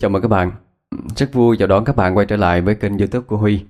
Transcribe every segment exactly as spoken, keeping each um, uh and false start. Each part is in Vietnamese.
Chào mừng các bạn. Rất vui chào đón các bạn quay trở lại với kênh YouTube của Huy.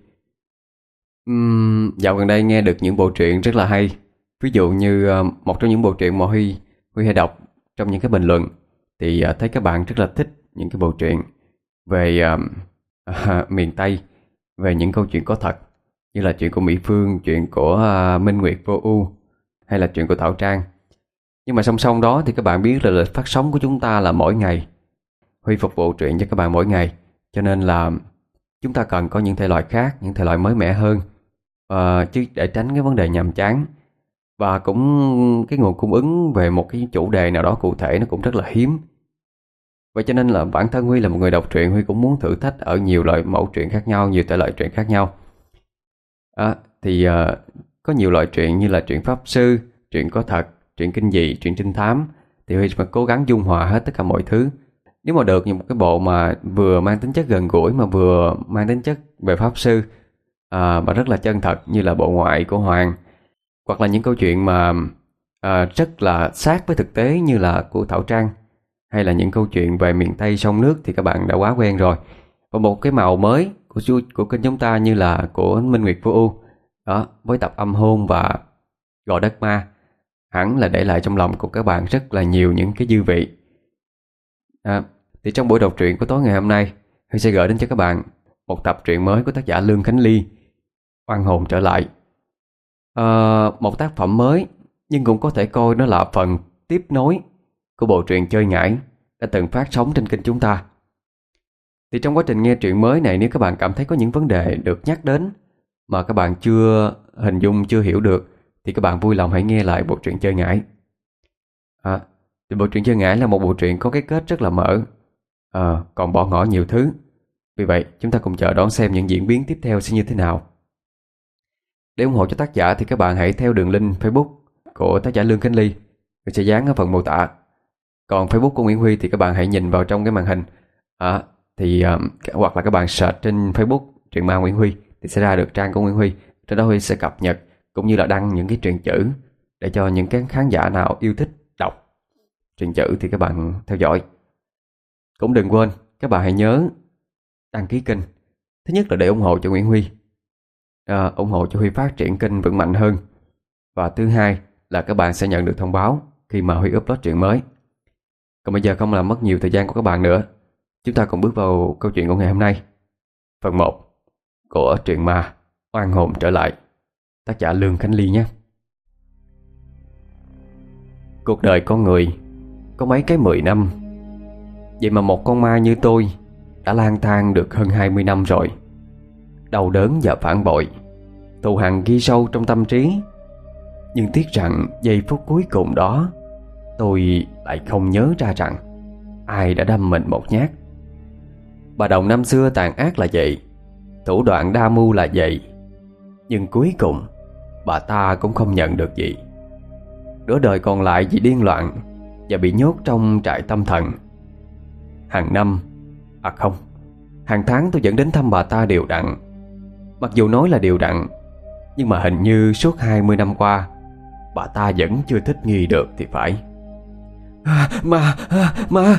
Uhm, dạo gần đây nghe được những bộ truyện rất là hay. Ví dụ như ờ, một trong những bộ truyện mà Huy Huy hay đọc trong những cái bình luận thì ờ, thấy các bạn rất là thích những cái bộ truyện về ờ, à, miền Tây, về những câu chuyện có thật, như là chuyện của Mỹ Phương, chuyện của ờ, Minh Nguyệt Vô Ưu hay là chuyện của Thảo Trang. Nhưng mà song song đó thì các bạn biết là lịch phát sóng của chúng ta là mỗi ngày. Huy phục vụ truyện cho các bạn mỗi ngày, cho nên là chúng ta cần có những thể loại khác, những thể loại mới mẻ hơn, Ờ, chứ để tránh cái vấn đề nhàm chán. Và cũng cái nguồn cung ứng về một cái chủ đề nào đó cụ thể nó cũng rất là hiếm. Vậy cho nên là bản thân Huy là một người đọc truyện, Huy cũng muốn thử thách ở nhiều loại mẫu truyện khác nhau, nhiều thể loại truyện khác nhau. à, Thì ờ, có nhiều loại truyện như là truyện pháp sư, truyện có thật, truyện kinh dị, truyện trinh thám. Thì Huy phải cố gắng dung hòa hết tất cả mọi thứ. Nếu mà được như một cái bộ mà vừa mang tính chất gần gũi mà vừa mang tính chất về pháp sư, à, và rất là chân thật như là bộ ngoại của Hoàng, hoặc là những câu chuyện mà à, rất là sát với thực tế như là của Thảo Trang, hay là những câu chuyện về miền Tây sông nước thì các bạn đã quá quen rồi. Và một cái màu mới của của kênh chúng ta như là của Minh Nguyệt Vô Ưu đó, với tập Âm Hôn và Gò Đất Ma, hẳn là để lại trong lòng của các bạn rất là nhiều những cái dư vị. À, thì trong buổi đọc truyện của tối ngày hôm nay, Huy sẽ gửi đến cho các bạn một tập truyện mới của tác giả Lương Khánh Ly, Oan hồn trở lại. à, Một tác phẩm mới, nhưng cũng có thể coi nó là phần tiếp nối của bộ truyện Chơi Ngải đã từng phát sóng trên kênh chúng ta. Thì trong quá trình nghe truyện mới này, nếu các bạn cảm thấy có những vấn đề được nhắc đến mà các bạn chưa hình dung, chưa hiểu được, thì các bạn vui lòng hãy nghe lại bộ truyện Chơi Ngải. à, Thì bộ truyện Chơi Ngải là một bộ truyện có cái kết rất là mở, à, còn bỏ ngỏ nhiều thứ. Vì vậy chúng ta cùng chờ đón xem những diễn biến tiếp theo sẽ như thế nào. Để ủng hộ cho tác giả thì các bạn hãy theo đường link Facebook của tác giả Lương Khánh Ly, mình sẽ dán ở phần mô tả. Còn Facebook của Nguyễn Huy thì các bạn hãy nhìn vào trong cái màn hình, à, thì um, hoặc là các bạn search trên Facebook truyện ma Nguyễn Huy thì sẽ ra được trang của Nguyễn Huy. Trên đó Huy sẽ cập nhật cũng như là đăng những cái truyện chữ để cho những cái khán giả nào yêu thích đọc truyện chữ thì các bạn theo dõi. Cũng đừng quên các bạn hãy nhớ đăng ký kênh. Thứ nhất là để ủng hộ cho Nguyễn Huy, à, ủng hộ cho Huy phát triển kênh vững mạnh hơn. Và thứ hai là các bạn sẽ nhận được thông báo khi mà Huy upload truyện mới. Còn bây giờ không làm mất nhiều thời gian của các bạn nữa, chúng ta cùng bước vào câu chuyện của ngày hôm nay. Phần một của truyện ma Oan hồn trở lại, tác giả Lương Khánh Ly nhé. Cuộc đời con người có mấy cái mười năm, vậy mà một con ma như tôi đã lang thang được hơn hai mươi năm rồi. Đau đớn và phản bội, thù hằn ghi sâu trong tâm trí. Nhưng tiếc rằng giây phút cuối cùng đó, tôi lại không nhớ ra rằng ai đã đâm mình một nhát. Bà Đồng năm xưa tàn ác là vậy, thủ đoạn đa mưu là vậy, nhưng cuối cùng bà ta cũng không nhận được gì. Nửa đời còn lại vì điên loạn và bị nhốt trong trại tâm thần. Hàng năm, à không, hàng tháng tôi vẫn đến thăm bà ta đều đặn. Mặc dù nói là đều đặn, nhưng mà hình như suốt hai mươi năm qua bà ta vẫn chưa thích nghi được thì phải. à, Ma, à, ma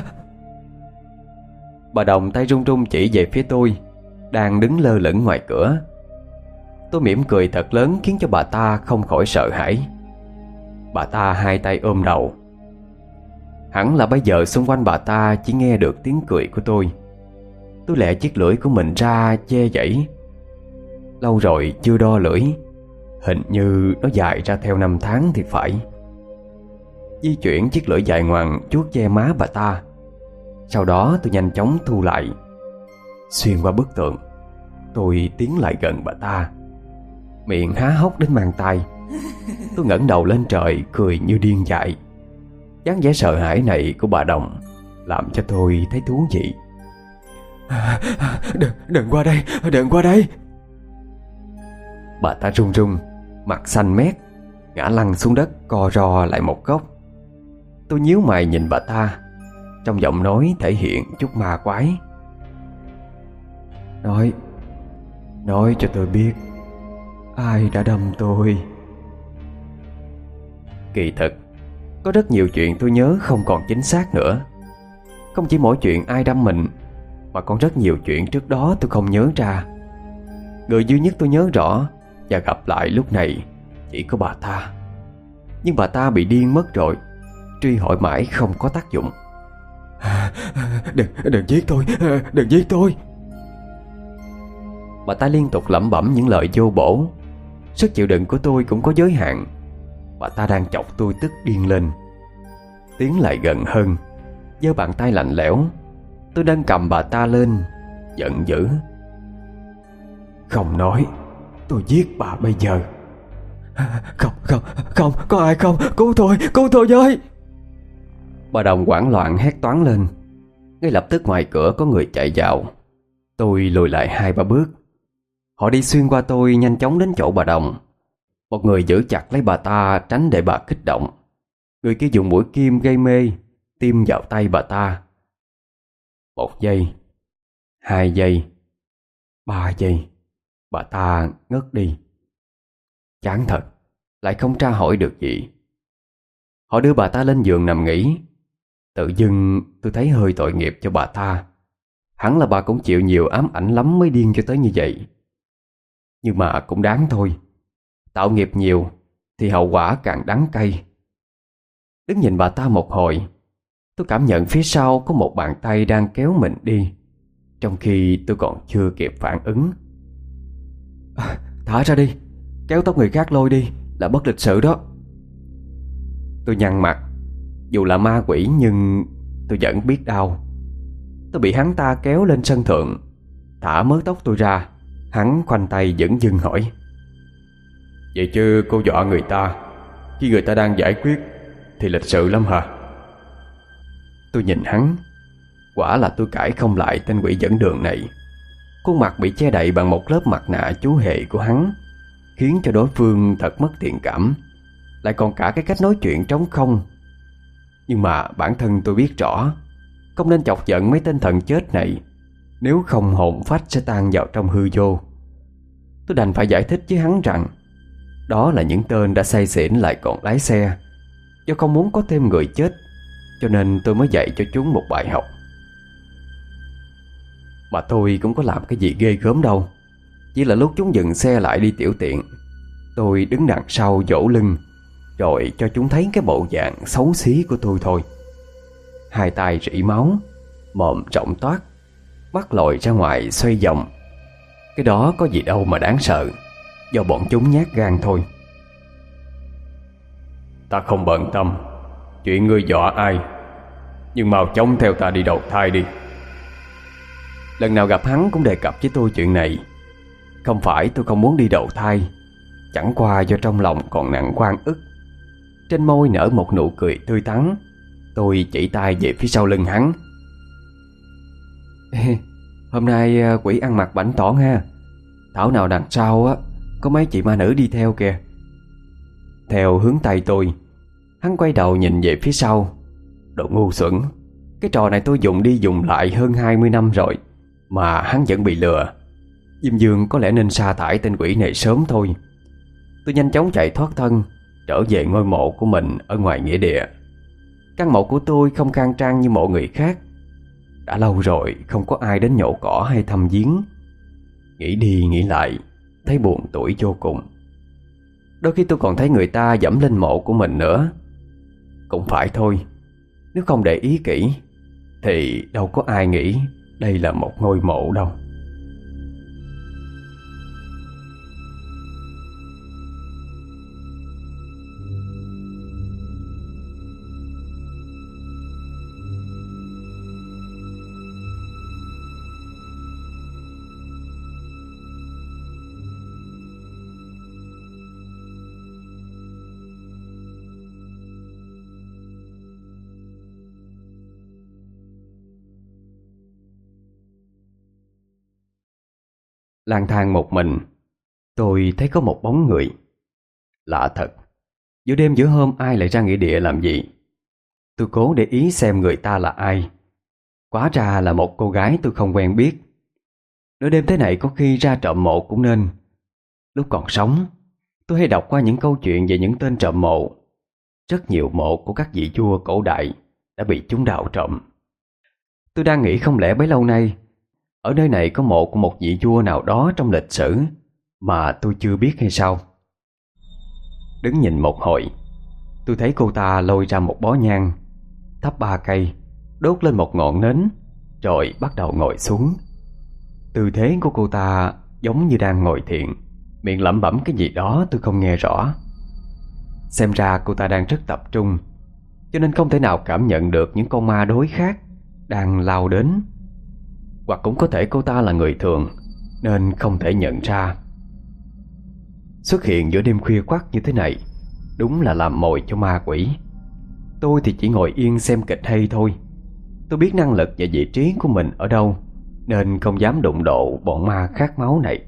Bà Đồng tay run run chỉ về phía tôi đang đứng lơ lửng ngoài cửa. Tôi mỉm cười thật lớn khiến cho bà ta không khỏi sợ hãi. Bà ta hai tay ôm đầu. Hẳn là bây giờ xung quanh bà ta chỉ nghe được tiếng cười của tôi. Tôi lẹ chiếc lưỡi của mình ra che giãy. Lâu rồi chưa đo lưỡi, hình như nó dài ra theo năm tháng thì phải. Di chuyển chiếc lưỡi dài ngoằng chuốt che má bà ta. Sau đó tôi nhanh chóng thu lại. Xuyên qua bức tường, tôi tiến lại gần bà ta, miệng há hốc đến mang tai. Tôi ngẩng đầu lên trời cười như điên dại. dáng vẻ sợ hãi này của bà Đồng làm cho tôi thấy thú vị. à, à, Đừng, đừng qua đây, đừng qua đây. Bà ta run run, mặt xanh mét, ngã lăn xuống đất co ro lại một góc. Tôi nhíu mày nhìn bà ta, trong giọng nói thể hiện chút ma quái. Nói Nói cho tôi biết ai đã đâm tôi. Kỳ thực có rất nhiều chuyện tôi nhớ không còn chính xác nữa. Không chỉ mỗi chuyện ai đâm mình, Mà còn rất nhiều chuyện trước đó tôi không nhớ ra. Người duy nhất tôi nhớ rõ và gặp lại lúc này chỉ có bà ta. Nhưng bà ta bị điên mất rồi. Truy hỏi mãi không có tác dụng. Đừng, đừng giết tôi, đừng giết tôi. Bà ta liên tục lẩm bẩm những lời vô bổ. Sức chịu đựng của tôi cũng có giới hạn. Bà ta đang chọc tôi tức điên lên. Tiến lại gần hơn, giơ bàn tay lạnh lẽo. Tôi đang cầm bà ta lên, giận dữ. Không nói, tôi giết bà bây giờ. Không, không, không, có ai không, cứu tôi, cứu tôi với. Bà Đồng hoảng loạn hét toáng lên. Ngay lập tức ngoài cửa có người chạy vào. Tôi lùi lại hai ba bước. Họ đi xuyên qua tôi, nhanh chóng đến chỗ bà Đồng. Một người giữ chặt lấy bà ta tránh để bà kích động. Người kia dùng mũi kim gây mê tiêm vào tay bà ta. Một giây, hai giây, ba giây, bà ta ngất đi. Chán thật, lại không tra hỏi được gì. Họ đưa bà ta lên giường nằm nghỉ. Tự dưng tôi thấy hơi tội nghiệp cho bà ta. Hẳn là bà cũng chịu nhiều ám ảnh lắm mới điên cho tới như vậy. Nhưng mà cũng đáng thôi. Tạo nghiệp nhiều thì hậu quả càng đắng cay. Đứng nhìn bà ta một hồi, tôi cảm nhận phía sau có một bàn tay đang kéo mình đi, trong khi tôi còn chưa kịp phản ứng. À, thả ra đi, kéo tóc người khác lôi đi là bất lịch sự đó. Tôi nhăn mặt. Dù là ma quỷ nhưng tôi vẫn biết đau. Tôi bị hắn ta kéo lên sân thượng, thả mớ tóc tôi ra. Hắn khoanh tay dửng dưng hỏi: Vậy chứ cô dọa người ta khi người ta đang giải quyết thì lịch sự lắm hả? Tôi nhìn hắn. Quả là tôi cãi không lại tên quỷ dẫn đường này. Khuôn mặt bị che đậy bằng một lớp mặt nạ chú hề của hắn, khiến cho đối phương thật mất thiện cảm. Lại còn cả cái cách nói chuyện trống không. Nhưng mà bản thân tôi biết rõ không nên chọc giận mấy tên thần chết này, nếu không hồn phách sẽ tan vào trong hư vô. Tôi đành phải giải thích với hắn rằng đó là những tên đã say xỉn lại còn lái xe. Do không muốn có thêm người chết, cho nên tôi mới dạy cho chúng một bài học. Mà tôi cũng có làm cái gì ghê gớm đâu. Chỉ là lúc chúng dừng xe lại đi tiểu tiện, tôi đứng đằng sau vỗ lưng, rồi cho chúng thấy cái bộ dạng xấu xí của tôi thôi. Hai tay rỉ máu, mồm rộng toát, mắt lồi ra ngoài xoay vòng. Cái đó có gì đâu mà đáng sợ, do bọn chúng nhát gan thôi. Ta không bận tâm chuyện ngươi dọa ai, nhưng mau chóng theo ta đi đầu thai đi. Lần nào gặp hắn cũng đề cập với tôi chuyện này. Không phải tôi không muốn đi đầu thai, chẳng qua do trong lòng còn nặng oan ức. Trên môi nở một nụ cười tươi tắn. Tôi chỉ tay về phía sau lưng hắn. Ê, hôm nay quỷ ăn mặc bảnh tỏn ha. Thảo nào đằng sau á có mấy chị ma nữ đi theo kìa. Theo hướng tay tôi, hắn quay đầu nhìn về phía sau. Đồ ngu xuẩn, cái trò này tôi dùng đi dùng lại hơn hai mươi năm rồi mà hắn vẫn bị lừa. Diêm Dương có lẽ nên sa thải tên quỷ này sớm thôi. Tôi nhanh chóng chạy thoát thân, trở về ngôi mộ của mình ở ngoài nghĩa địa. Căn mộ của tôi không khang trang như mộ người khác. Đã lâu rồi không có ai đến nhổ cỏ hay thăm viếng. Nghĩ đi nghĩ lại, thấy buồn tủi vô cùng. Đôi khi tôi còn thấy người ta dẫm lên mộ của mình nữa. Cũng phải thôi, nếu không để ý kỹ thì đâu có ai nghĩ đây là một ngôi mộ đâu. Lang thang một mình, tôi thấy có một bóng người. Lạ thật, giữa đêm giữa hôm ai lại ra nghĩa địa làm gì? Tôi cố để ý xem người ta là ai. Hóa ra là một cô gái tôi không quen biết. Nửa đêm thế này có khi ra trộm mộ cũng nên. Lúc còn sống, tôi hay đọc qua những câu chuyện về những tên trộm mộ. Rất nhiều mộ của các vị vua cổ đại đã bị chúng đào trộm. Tôi đang nghĩ không lẽ bấy lâu nay Ở nơi này có mộ của một vị vua nào đó trong lịch sử mà tôi chưa biết hay sao? Đứng nhìn một hồi, tôi thấy cô ta lôi ra một bó nhang, thắp ba cây, đốt lên một ngọn nến, rồi bắt đầu ngồi xuống. Tư thế của cô ta giống như đang ngồi thiền, miệng lẩm bẩm cái gì đó tôi không nghe rõ. Xem ra cô ta đang rất tập trung, cho nên không thể nào cảm nhận được những con ma đối khác đang lao đến. Hoặc cũng có thể cô ta là người thường nên không thể nhận ra. Xuất hiện giữa đêm khuya khoắt như thế này đúng là làm mồi cho ma quỷ. Tôi thì chỉ ngồi yên xem kịch hay thôi. Tôi biết năng lực và vị trí của mình ở đâu, nên không dám đụng độ bọn ma khát máu này.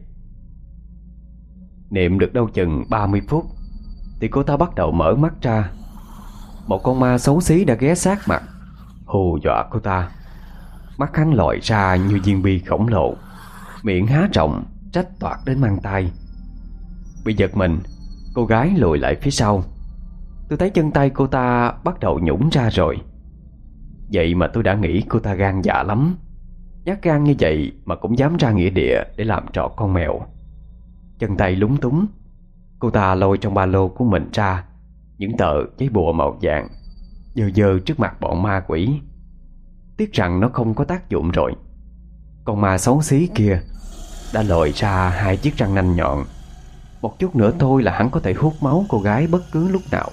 Niệm được đâu chừng ba mươi phút thì cô ta bắt đầu mở mắt ra. Một con ma xấu xí đã ghé sát mặt, hù dọa cô ta. Mắt hắn lòi ra như viên bi khổng lồ, miệng há rộng trách toạc đến mang tai. Bị giật mình, cô gái lùi lại phía sau. Tôi thấy chân tay cô ta bắt đầu nhũn ra rồi. Vậy mà tôi đã nghĩ cô ta gan dạ lắm. Nhát gan như vậy mà cũng dám ra nghĩa địa để làm trò con mèo. Chân tay lúng túng, cô ta lôi trong ba lô của mình ra những tờ giấy bùa màu vàng, dơ dơ trước mặt bọn ma quỷ. Tiếc rằng nó không có tác dụng rồi. Con ma xấu xí kia đã lòi ra hai chiếc răng nanh nhọn. Một chút nữa thôi là hắn có thể hút máu cô gái bất cứ lúc nào.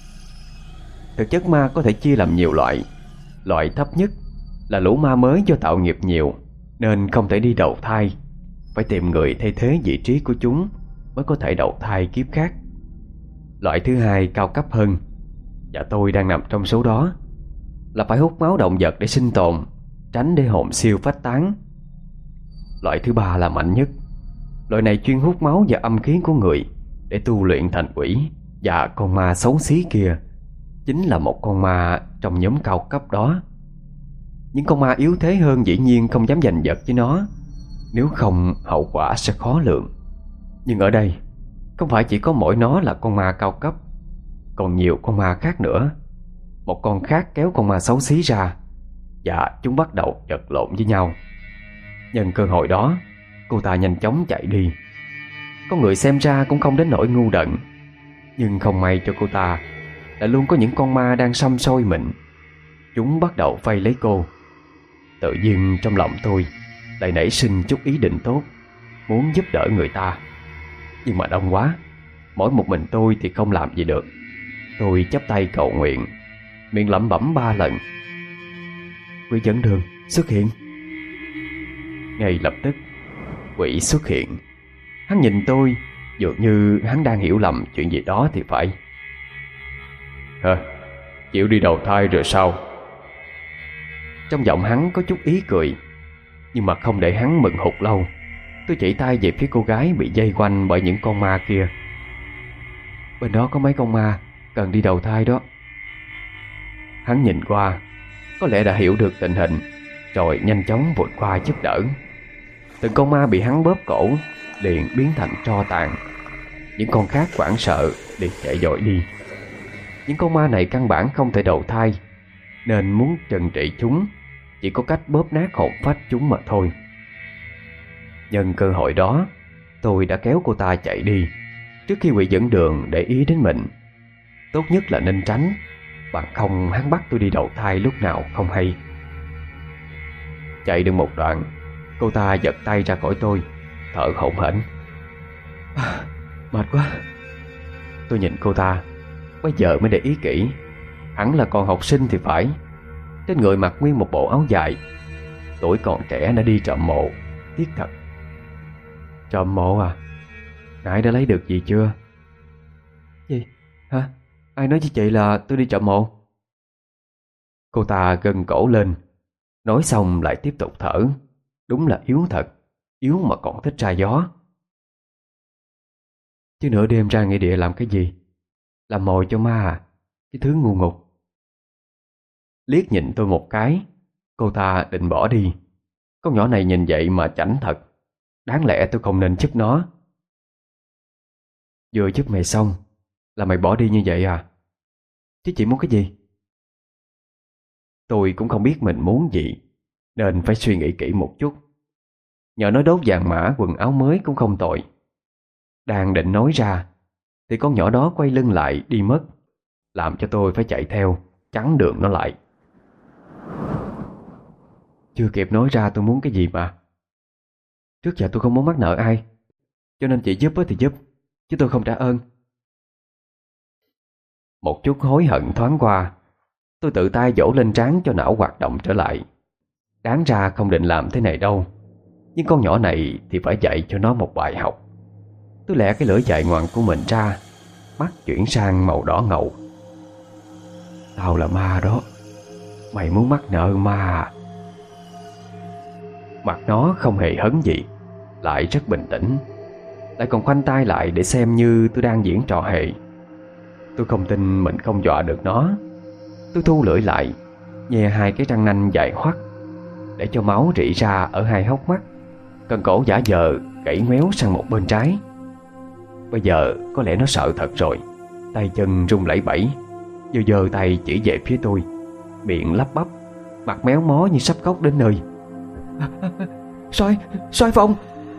Thực chất ma có thể chia làm nhiều loại. Loại thấp nhất là lũ ma mới do tạo nghiệp nhiều, nên không thể đi đầu thai, phải tìm người thay thế vị trí của chúng mới có thể đầu thai kiếp khác. Loại thứ hai cao cấp hơn, và tôi đang nằm trong số đó, là phải hút máu động vật để sinh tồn, tránh để hồn siêu phách tán. Loại thứ ba là mạnh nhất. Loại này chuyên hút máu và âm khí của người để tu luyện thành quỷ. Và con ma xấu xí kia chính là một con ma trong nhóm cao cấp đó. Những con ma yếu thế hơn dĩ nhiên không dám giành giật với nó, nếu không hậu quả sẽ khó lường. Nhưng ở đây không phải chỉ có mỗi nó là con ma cao cấp, còn nhiều con ma khác nữa. Một con khác kéo con ma xấu xí ra, và chúng bắt đầu vật lộn với nhau. Nhân cơ hội đó, cô ta nhanh chóng chạy đi. Có người xem ra cũng không đến nỗi ngu đần, nhưng không may cho cô ta là luôn có những con ma đang săm soi mình. Chúng bắt đầu vây lấy cô. Tự nhiên trong lòng tôi lại nảy sinh chút ý định tốt, muốn giúp đỡ người ta. Nhưng mà đông quá, mỗi một mình tôi thì không làm gì được. Tôi chắp tay cầu nguyện, miệng lẩm bẩm ba lần: quỷ dẫn đường xuất hiện. Ngay lập tức quỷ xuất hiện. Hắn nhìn tôi dường như hắn đang hiểu lầm chuyện gì đó thì phải. Hả? Chịu đi đầu thai rồi sao? Trong giọng hắn có chút ý cười. Nhưng mà không để hắn mừng hụt lâu, tôi chỉ tay về phía cô gái bị dây quanh bởi những con ma kia. Bên đó có mấy con ma cần đi đầu thai đó. Hắn nhìn qua, có lẽ đã hiểu được tình hình, rồi nhanh chóng vụt qua giúp đỡ. Từng con ma bị hắn bóp cổ liền biến thành tro tàn. Những con khác hoảng sợ liền chạy dội đi. Những con ma này căn bản không thể đầu thai, nên muốn trừng trị chúng chỉ có cách bóp nát hồn phách chúng mà thôi. Nhân cơ hội đó, tôi đã kéo cô ta chạy đi trước khi quỷ dẫn đường để ý đến mình. Tốt nhất là nên tránh, bằng không hắn bắt tôi đi đầu thai lúc nào không hay. Chạy được một đoạn, cô ta giật tay ra khỏi tôi, thở hổn hển. À, mệt quá. Tôi nhìn cô ta, bây giờ mới để ý kỹ. Hẳn là còn học sinh thì phải. Trên người mặc nguyên một bộ áo dài. Tuổi còn trẻ đã đi trộm mộ, tiếc thật. Trộm mộ à? Nãy đã lấy được gì chưa? Gì? Hả? Ai nói với chị là tôi đi trộm mộ? Cô ta gân cổ lên, nói xong lại tiếp tục thở. Đúng là yếu thật, yếu mà còn thích ra gió. Chứ nửa đêm ra nghĩa địa làm cái gì? Làm mồi cho ma à? Cái thứ ngu ngục. Liếc nhìn tôi một cái, cô ta định bỏ đi. Con nhỏ này nhìn vậy mà chảnh thật. Đáng lẽ tôi không nên giúp nó. Vừa giúp mày xong là mày bỏ đi như vậy à? Chứ chị muốn cái gì? Tôi cũng không biết mình muốn gì, nên phải suy nghĩ kỹ một chút. nhờ nó đốt vàng mã quần áo mới cũng không tội. Đang định nói ra thì con nhỏ đó quay lưng lại đi mất, làm cho tôi phải chạy theo chắn đường nó lại. Chưa kịp nói ra tôi muốn cái gì mà. Trước giờ tôi không muốn mắc nợ ai, cho nên chị giúp thì giúp, chứ tôi không trả ơn. Một chút hối hận thoáng qua, tôi tự tay vỗ lên trán cho não hoạt động trở lại. Đáng ra không định làm thế này đâu, nhưng con nhỏ này thì phải dạy cho nó một bài học. Tôi lẹ cái lưỡi dại ngoằn của mình ra, mắt chuyển sang màu đỏ ngầu. Tao là ma đó, mày muốn mắc nợ ma? Mặt nó không hề hấn gì, lại rất bình tĩnh, lại còn khoanh tay lại để xem như tôi đang diễn trò hề. Tôi không tin mình không dọa được nó. Tôi thu lưỡi lại, nhe hai cái răng nanh dài hoắt để cho máu rỉ ra ở hai hốc mắt. Cần cổ giả vờ gãy ngoéo sang một bên trái. Bây giờ có lẽ nó sợ thật rồi, tay chân run lẩy bẩy, giơ giơ tay chỉ về phía tôi, miệng lắp bắp, mặt méo mó như sắp khóc đến nơi. Soái, Soái Phong!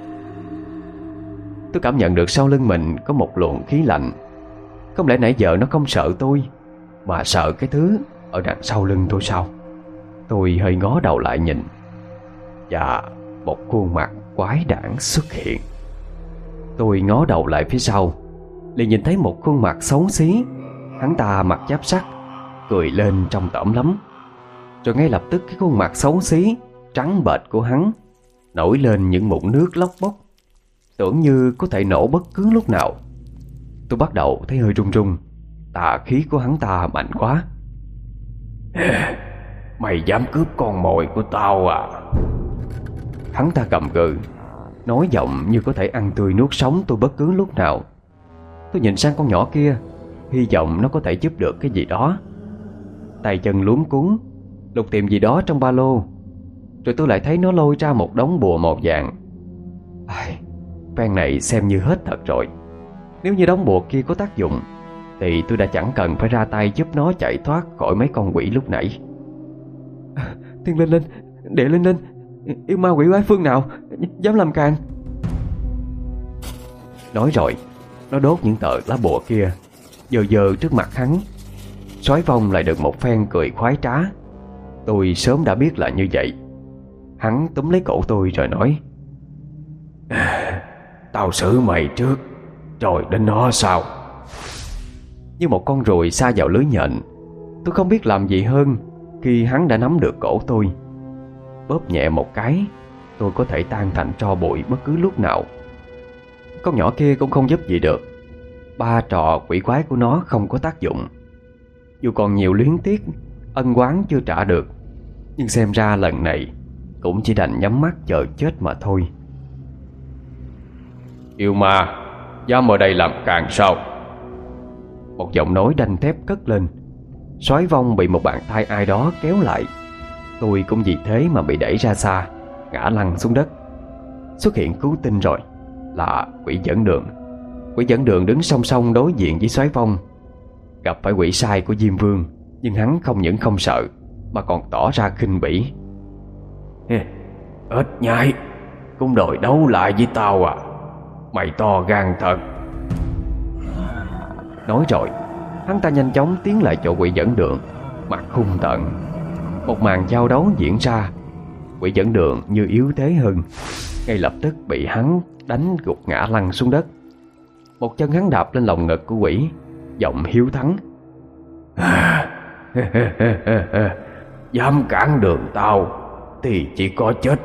Tôi cảm nhận được sau lưng mình có một luồng khí lạnh. Không lẽ nãy giờ nó không sợ tôi, mà sợ cái thứ ở đằng sau lưng tôi sao? Tôi hơi ngó đầu lại nhìn, và một khuôn mặt quái đản xuất hiện. Tôi ngó đầu lại phía sau, liền nhìn thấy một khuôn mặt xấu xí. Hắn ta mặc giáp sắt, cười lên trông tởm lắm. Rồi ngay lập tức cái khuôn mặt xấu xí trắng bệch của hắn nổi lên những mụn nước lóc bốc, tưởng như có thể nổ bất cứ lúc nào. Tôi bắt đầu thấy hơi run run. Tà khí của hắn ta mạnh quá. Mày dám cướp con mồi của tao à? Hắn ta gầm gừ, nói giọng như có thể ăn tươi nuốt sống tôi bất cứ lúc nào. Tôi nhìn sang con nhỏ kia, hy vọng nó có thể giúp được cái gì đó. Tay chân luống cuống lục tìm gì đó trong ba lô, rồi tôi lại thấy nó lôi ra một đống bùa màu vàng. Ai, phen này xem như hết thật rồi. Nếu như đống bùa kia có tác dụng thì tôi đã chẳng cần phải ra tay giúp nó chạy thoát khỏi mấy con quỷ lúc nãy. À, Thiên Linh Linh, Địa Linh Linh, yêu ma quỷ quái phương nào dám làm càn? Nói rồi, nó đốt những tờ lá bùa kia, dờ dờ trước mặt hắn. Soái Phong lại được một phen cười khoái trá. Tôi sớm đã biết là như vậy. Hắn túm lấy cổ tôi rồi nói: à, tao xử mày trước, rồi đến nó sau. Như một con ruồi sa vào lưới nhện, tôi không biết làm gì hơn khi hắn đã nắm được cổ tôi. Bóp nhẹ một cái, tôi có thể tan thành tro bụi bất cứ lúc nào. Con nhỏ kia cũng không giúp gì được. Ba trò quỷ quái của nó không có tác dụng. Dù còn nhiều luyến tiếc, ân oán chưa trả được, nhưng xem ra lần này cũng chỉ đành nhắm mắt chờ chết mà thôi. Yêu ma, dám ở đây làm càn sao? Một giọng nói đanh thép cất lên. Soái Phong bị một bàn tay ai đó kéo lại. Tôi cũng vì thế mà bị đẩy ra xa, ngã lăn xuống đất. Xuất hiện cứu tinh rồi, là quỷ dẫn đường. Quỷ dẫn đường đứng song song đối diện với Soái Phong. Gặp phải quỷ sai của Diêm Vương, nhưng hắn không những không sợ mà còn tỏ ra khinh bỉ. Ít nhái cũng đòi đấu lại với tao à? Mày to gan thật. Nói rồi, hắn ta nhanh chóng tiến lại chỗ quỷ dẫn đường, mặt hung tợn. Một màn giao đấu diễn ra. Quỷ dẫn đường như yếu thế hơn, ngay lập tức bị hắn đánh gục ngã lăn xuống đất. Một chân hắn đạp lên lồng ngực của quỷ, giọng hiếu thắng: dám cản đường tao thì chỉ có chết.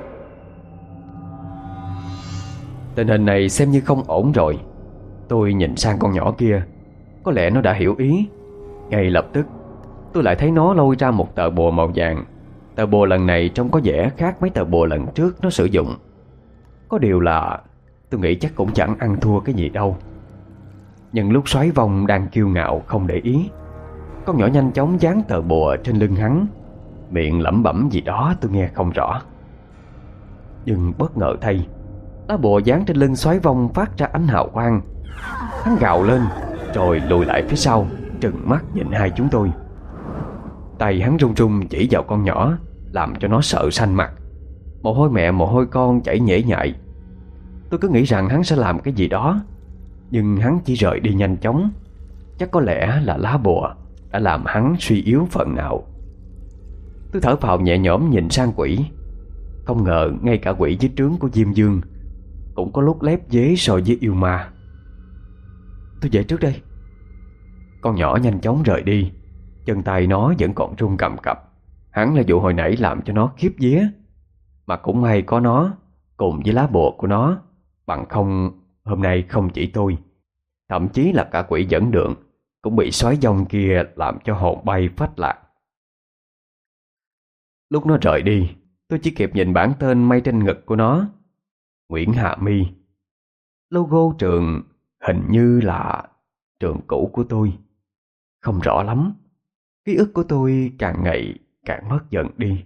Tình hình này xem như không ổn rồi. Tôi nhìn sang con nhỏ kia, có lẽ nó đã hiểu ý. Ngay lập tức tôi lại thấy nó lôi ra một tờ bùa màu vàng. Tờ bùa lần này trông có vẻ khác mấy tờ bùa lần trước nó sử dụng. Có điều là tôi nghĩ chắc cũng chẳng ăn thua cái gì đâu. Nhưng lúc Soái Phong đang kiêu ngạo không để ý, con nhỏ nhanh chóng dán tờ bùa trên lưng hắn, miệng lẩm bẩm gì đó tôi nghe không rõ. Nhưng bất ngờ thay, lá bùa dán trên lưng Soái Phong phát ra ánh hào quang. Hắn gào lên rồi lùi lại phía sau, trừng mắt nhìn hai chúng tôi. Tay hắn run run chỉ vào con nhỏ, làm cho nó sợ xanh mặt. Mồ hôi mẹ mồ hôi con chảy nhễ nhại. Tôi cứ nghĩ rằng hắn sẽ làm cái gì đó, nhưng hắn chỉ rời đi nhanh chóng. Chắc có lẽ là lá bùa đã làm hắn suy yếu phần nào. Tôi thở phào nhẹ nhõm nhìn sang quỷ. Không ngờ ngay cả quỷ dưới trướng của Diêm Dương cũng có lúc lép vế so với yêu ma. Tôi về trước đây. Con nhỏ nhanh chóng rời đi. Chân tay nó vẫn còn run cầm cập. Hẳn là vụ hồi nãy làm cho nó khiếp vía. Mà cũng may có nó cùng với lá bùa của nó, bằng không hôm nay không chỉ tôi, thậm chí là cả quỷ dẫn đường cũng bị sói dông kia làm cho hồn bay phách lạc. Lúc nó rời đi, tôi chỉ kịp nhìn bản tên may trên ngực của nó: Nguyễn Hà My. Logo trường hình như là trường cũ của tôi. Không rõ lắm. Ký ức của tôi càng ngày càng mất dần đi.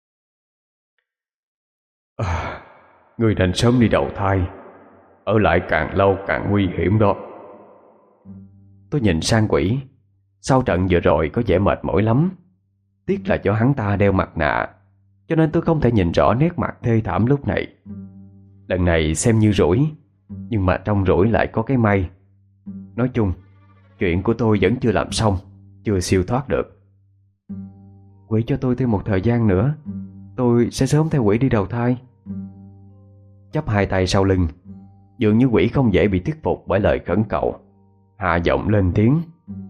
À, người nên sớm đi đầu thai. Ở lại càng lâu càng nguy hiểm đó. Tôi nhìn sang quỷ. Sau trận vừa rồi có vẻ mệt mỏi lắm. Tiếc là cho hắn ta đeo mặt nạ, cho nên tôi không thể nhìn rõ nét mặt thê thảm lúc này. Lần này xem như rủi, nhưng mà trong rủi lại có cái may. Nói chung, chuyện của tôi vẫn chưa làm xong, chưa siêu thoát được. Quỷ cho tôi thêm một thời gian nữa, tôi sẽ sớm theo quỷ đi đầu thai. Chắp hai tay sau lưng, dường như quỷ không dễ bị thuyết phục bởi lời khẩn cầu, hạ giọng lên tiếng: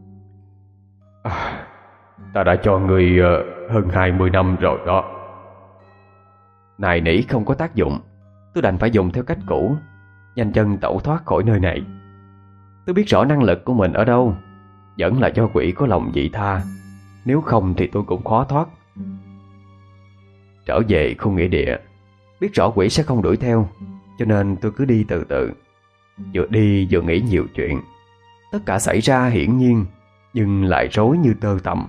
à, ta đã cho người uh, hơn hai mươi năm rồi đó. Nài nỉ không có tác dụng, tôi đành phải dùng theo cách cũ, nhanh chân tẩu thoát khỏi nơi này. Tôi biết rõ năng lực của mình ở đâu, vẫn là do quỷ có lòng vị tha, nếu không thì tôi cũng khó thoát. Trở về khu nghĩa địa, biết rõ quỷ sẽ không đuổi theo, cho nên tôi cứ đi từ từ. Vừa đi vừa nghĩ nhiều chuyện. Tất cả xảy ra hiển nhiên, nhưng lại rối như tơ tằm.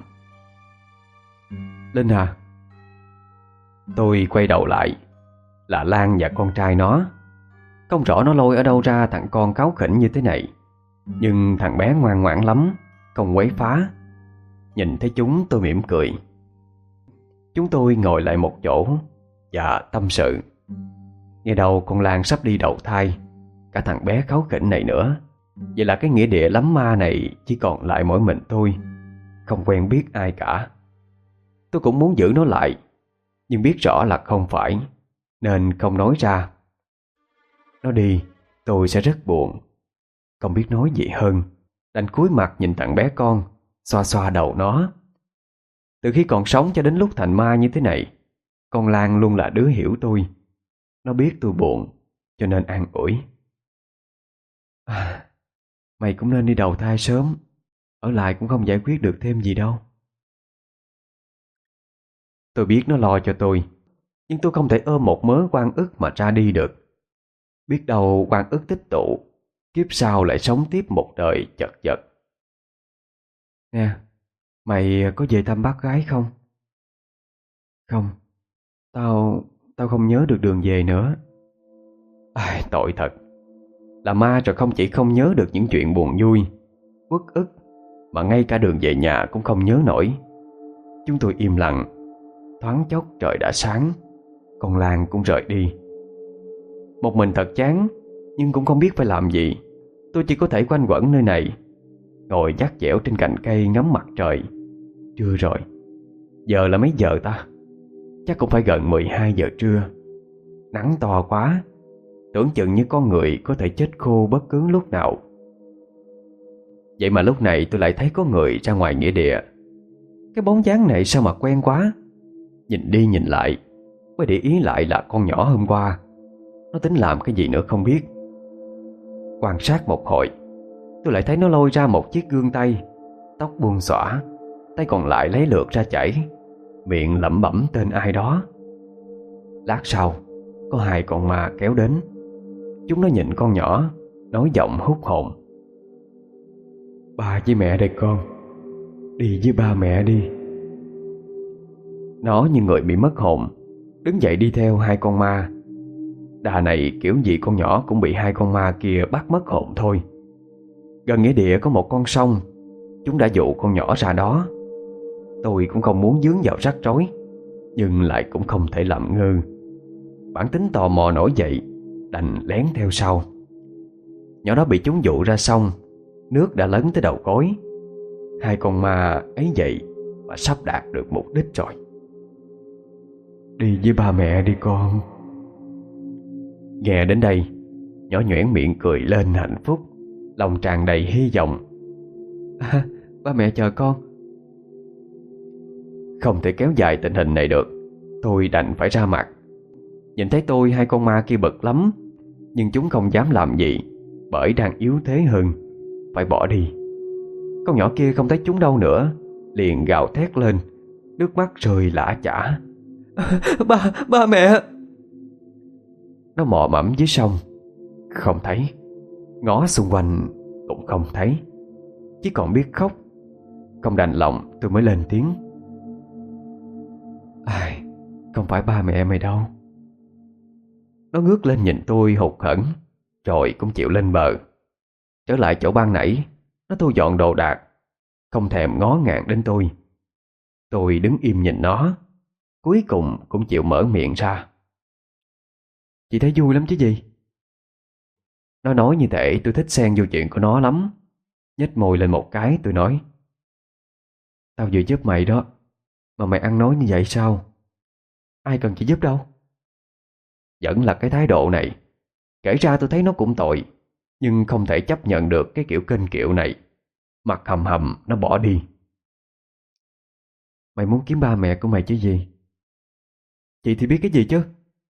Linh Hà. Tôi quay đầu lại, là Lan và con trai nó. Không rõ nó lôi ở đâu ra thằng con cáu khỉnh như thế này, nhưng thằng bé ngoan ngoãn lắm, không quấy phá. Nhìn thấy chúng tôi mỉm cười. Chúng tôi ngồi lại một chỗ và tâm sự. Nghe đầu con Lan sắp đi đầu thai, cả thằng bé cáu khỉnh này nữa. Vậy là cái nghĩa địa lắm ma này chỉ còn lại mỗi mình tôi, không quen biết ai cả. Tôi cũng muốn giữ nó lại, nhưng biết rõ là không phải, nên không nói ra. Nó đi, tôi sẽ rất buồn, không biết nói gì hơn, đành cúi mặt nhìn thằng bé con, xoa xoa đầu nó. Từ khi còn sống cho đến lúc thành ma như thế này, con Lan luôn là đứa hiểu tôi. Nó biết tôi buồn, cho nên an ủi. À, mày cũng nên đi đầu thai sớm, ở lại cũng không giải quyết được thêm gì đâu. Tôi biết nó lo cho tôi, nhưng tôi không thể ôm một mớ oan ức mà ra đi được. Biết đâu oan ức tích tụ, kiếp sau lại sống tiếp một đời chật vật. Nè, mày có về thăm bác gái không? Không, tao tao không nhớ được đường về nữa. Ai, tội thật. Là ma rồi không chỉ không nhớ được những chuyện buồn vui, uất ức, mà ngay cả đường về nhà cũng không nhớ nổi. Chúng tôi im lặng. Thoáng chốc trời đã sáng, con Lan cũng rời đi. Một mình thật chán, nhưng cũng không biết phải làm gì. Tôi chỉ có thể quanh quẩn nơi này, ngồi dắt dẻo trên cành cây ngắm mặt trời. Trưa rồi. Giờ là mấy giờ ta? Chắc cũng phải gần mười hai giờ trưa. Nắng to quá, tưởng chừng như con người có thể chết khô bất cứ lúc nào. Vậy mà lúc này tôi lại thấy có người ra ngoài nghĩa địa. Cái bóng dáng này sao mà quen quá. Nhìn đi nhìn lại mới để ý lại là con nhỏ hôm qua. Nó tính làm cái gì nữa không biết. Quan sát một hồi, tôi lại thấy nó lôi ra một chiếc gương tay, tóc buông xõa, tay còn lại lấy lượt ra chảy, miệng lẩm bẩm tên ai đó. Lát sau, có hai con ma kéo đến. Chúng nó nhìn con nhỏ, nói giọng hút hồn. Ba với mẹ đây con, đi với ba mẹ đi. Nó như người bị mất hồn, đứng dậy đi theo hai con ma. Đà này kiểu gì con nhỏ cũng bị hai con ma kia bắt mất hồn thôi. Gần nghĩa địa có một con sông, chúng đã dụ con nhỏ ra đó. Tôi cũng không muốn dướng vào rắc rối, nhưng lại cũng không thể làm ngơ. bản tính tò mò nổi dậy, đành lén theo sau. Nhỏ đó bị chúng dụ ra xong, nước đã lấn tới đầu gối. Hai con ma ấy vậy và sắp đạt được mục đích rồi. Đi với ba mẹ đi con. Nghe đến đây, nhỏ nhoẻn miệng cười lên hạnh phúc, lòng tràn đầy hy vọng. À, ba mẹ chờ con. Không thể kéo dài tình hình này được, tôi đành phải ra mặt. Nhìn thấy tôi, hai con ma kia bực lắm, nhưng chúng không dám làm gì, bởi đang yếu thế hơn, phải bỏ đi. Con nhỏ kia không thấy chúng đâu nữa, liền gào thét lên, nước mắt rơi lã chã. Ba, ba mẹ. Nó mò mẫm dưới sông, không thấy. Ngó xung quanh cũng không thấy, chỉ còn biết khóc. Không đành lòng tôi mới lên tiếng. Ai, không phải ba mẹ mày đâu. Nó ngước lên nhìn tôi hụt hẫng, rồi cũng chịu lên bờ. Trở lại chỗ ban nãy, nó thu dọn đồ đạc, không thèm ngó ngàng đến tôi. Tôi đứng im nhìn nó, cuối cùng cũng chịu mở miệng ra. Chị thấy vui lắm chứ gì? Nó nói như thế tôi thích xen vô chuyện của nó lắm. Nhếch môi lên một cái, tôi nói. Tao vừa giúp mày đó, mà mày ăn nói như vậy sao? Ai cần chị giúp đâu. Vẫn là cái thái độ này. Kể ra tôi thấy nó cũng tội, nhưng không thể chấp nhận được cái kiểu kênh kiệu này. Mặt hầm hầm nó bỏ đi. Mày muốn kiếm ba mẹ của mày chứ gì? Chị thì biết cái gì chứ?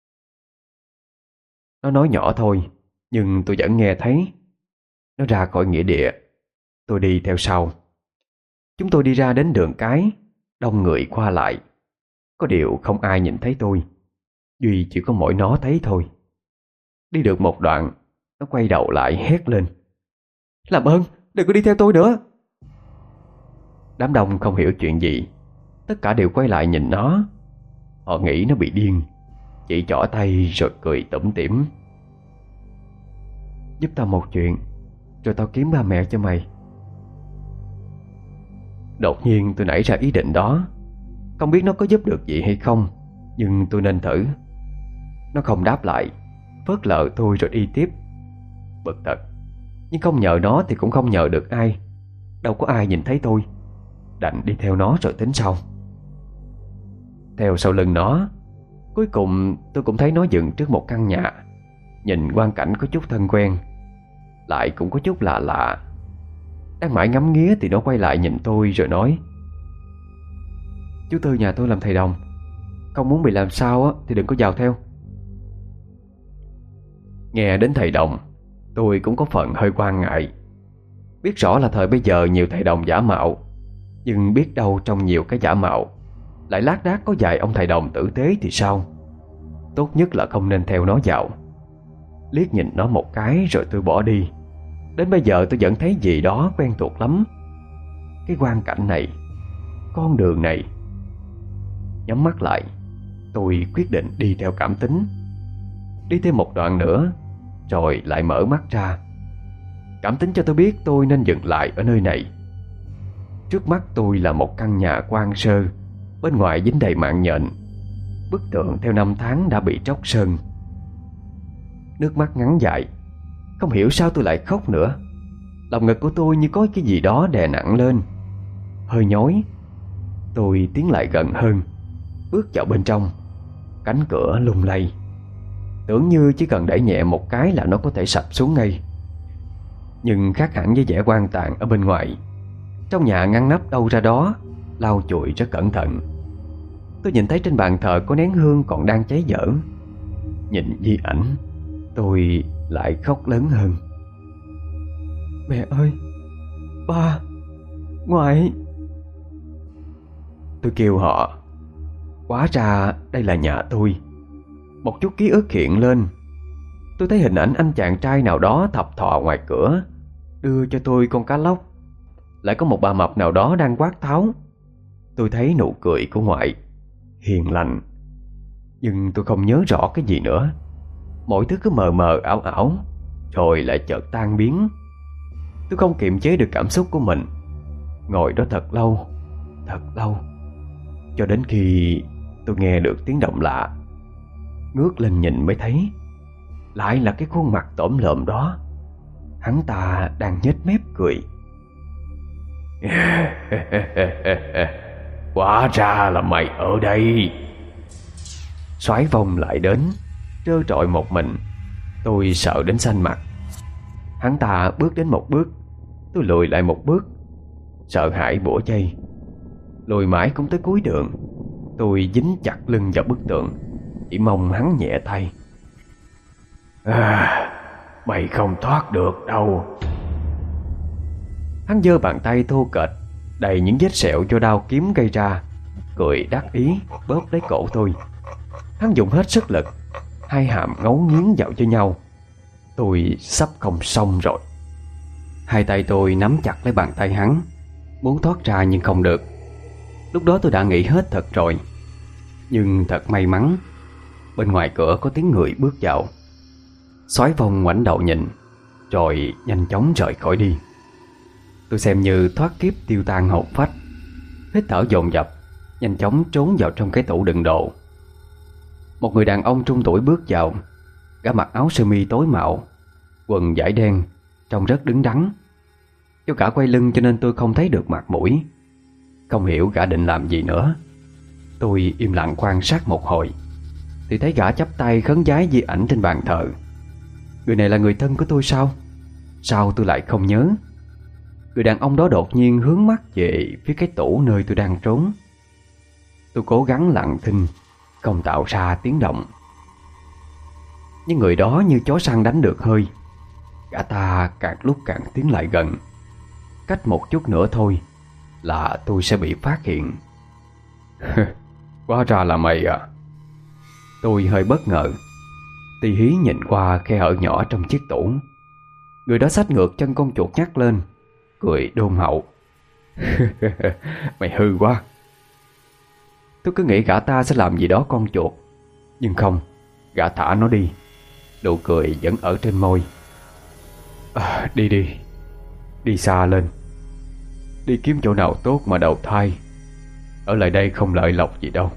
Nó nói nhỏ thôi, nhưng tôi vẫn nghe thấy. Nó ra khỏi nghĩa địa, tôi đi theo sau. Chúng tôi đi ra đến đường cái, đông người qua lại. Có điều không ai nhìn thấy tôi, duy chỉ có mỗi nó thấy thôi. Đi được một đoạn, nó quay đầu lại hét lên. Làm ơn, đừng có đi theo tôi nữa. Đám đông không hiểu chuyện gì, tất cả đều quay lại nhìn nó. Họ nghĩ nó bị điên, chỉ trỏ tay rồi cười tủm tỉm. Giúp tao một chuyện, rồi tao kiếm ba mẹ cho mày. Đột nhiên tôi nảy ra ý định đó. Không biết nó có giúp được gì hay không, nhưng tôi nên thử. Nó không đáp lại, phớt lờ tôi rồi đi tiếp. Bực thật, nhưng không nhờ nó thì cũng không nhờ được ai. Đâu có ai nhìn thấy tôi, đành đi theo nó rồi tính sau. Theo sau lưng nó, cuối cùng tôi cũng thấy nó dừng trước một căn nhà. Nhìn quang cảnh có chút thân quen, lại cũng có chút lạ lạ. Đang mãi ngắm nghía thì nó quay lại nhìn tôi rồi nói. Chú Tư nhà tôi làm thầy đồng, không muốn bị làm sao á thì đừng có vào theo. Nghe đến thầy đồng, tôi cũng có phần hơi quan ngại. Biết rõ là thời bây giờ nhiều thầy đồng giả mạo, nhưng biết đâu trong nhiều cái giả mạo lại lác đác có vài ông thầy đồng tử tế thì sao? Tốt nhất là không nên theo nó vào. Liếc nhìn nó một cái rồi tôi bỏ đi. Đến bây giờ tôi vẫn thấy gì đó quen thuộc lắm. Cái quang cảnh này, con đường này. Nhắm mắt lại, tôi quyết định đi theo cảm tính. Đi thêm một đoạn nữa, rồi lại mở mắt ra. Cảm tính cho tôi biết tôi nên dừng lại ở nơi này. Trước mắt tôi là một căn nhà quan sơ, bên ngoài dính đầy mạng nhện. Bức tường theo năm tháng đã bị tróc sơn. Nước mắt ngắn dài, không hiểu sao tôi lại khóc nữa. Lòng ngực của tôi như có cái gì đó đè nặng lên. Hơi nhói. Tôi tiến lại gần hơn, bước vào bên trong. Cánh cửa lung lay, tưởng như chỉ cần đẩy nhẹ một cái là nó có thể sập xuống ngay. Nhưng khác hẳn với vẻ hoang tàn ở bên ngoài. Trong nhà ngăn nắp đâu ra đó, lau chùi rất cẩn thận. Tôi nhìn thấy trên bàn thờ có nén hương còn đang cháy dở. Nhìn di ảnh, tôi lại khóc lớn hơn. Mẹ ơi, ba, ngoại. Tôi kêu họ. Hóa ra đây là nhà tôi. Một chút ký ức hiện lên. Tôi thấy hình ảnh anh chàng trai nào đó thập thò ngoài cửa, đưa cho tôi con cá lóc. Lại có một bà mập nào đó đang quát tháo. Tôi thấy nụ cười của ngoại, hiền lành. Nhưng tôi không nhớ rõ cái gì nữa. Mọi thứ cứ mờ mờ ảo ảo, rồi lại chợt tan biến. Tôi không kiềm chế được cảm xúc của mình. Ngồi đó thật lâu, thật lâu, cho đến khi tôi nghe được tiếng động lạ. ngước lên nhìn mới thấy lại là cái khuôn mặt tổm lợm đó. Hắn ta đang nhếch mép cười. Hóa ra là mày ở đây. Soái Vong lại đến, trơ trọi một mình. Tôi sợ đến xanh mặt. Hắn ta bước đến một bước, tôi lùi lại một bước, sợ hãi bủa dây. Lùi mãi cũng tới cuối đường. Tôi dính chặt lưng vào bức tường, chỉ mong hắn nhẹ tay. À, mày không thoát được đâu. Hắn giơ bàn tay thô kệch đầy những vết sẹo do đao kiếm gây ra, cười đắc ý bóp lấy cổ tôi. Hắn dùng hết sức lực, hai hàm ngấu nghiến vào với nhau. Tôi sắp không xong rồi. Hai tay tôi nắm chặt lấy bàn tay hắn, muốn thoát ra nhưng không được. Lúc đó tôi đã nghĩ hết thật rồi. Nhưng thật may mắn, bên ngoài cửa có tiếng người bước vào. Soái Vong ngoảnh đầu nhìn, rồi nhanh chóng rời khỏi đi. Tôi xem như thoát kiếp tiêu tan hồn phách, hít thở dồn dập, nhanh chóng trốn vào trong cái tủ đựng đồ. Một người đàn ông trung tuổi bước vào. Gã mặc áo sơ mi tối màu, quần vải đen, trông rất đứng đắn. Do cả quay lưng cho nên tôi không thấy được mặt mũi. Không hiểu gã định làm gì nữa. Tôi im lặng quan sát một hồi thì thấy gã chắp tay khấn vái di ảnh trên bàn thờ. Người này là người thân của tôi sao? Sao tôi lại không nhớ? Người đàn ông đó đột nhiên hướng mắt về phía cái tủ nơi tôi đang trốn. Tôi cố gắng lặng thinh, không tạo ra tiếng động. Nhưng người đó như chó săn đánh được hơi. Gã ta càng lúc càng tiến lại gần. Cách một chút nữa thôi là tôi sẽ bị phát hiện. Hóa ra là mày à? Tôi hơi bất ngờ, tì hí nhìn qua khe hở nhỏ trong chiếc tủ. Người đó xách ngược chân con chuột nhắc lên, cười đôn hậu. Mày hư quá. Tôi cứ nghĩ gã ta sẽ làm gì đó con chuột, nhưng không, gã thả nó đi. Nụ cười vẫn ở trên môi. À, đi đi, đi xa lên, đi kiếm chỗ nào tốt mà đầu thai. Ở lại đây không lợi lộc gì đâu.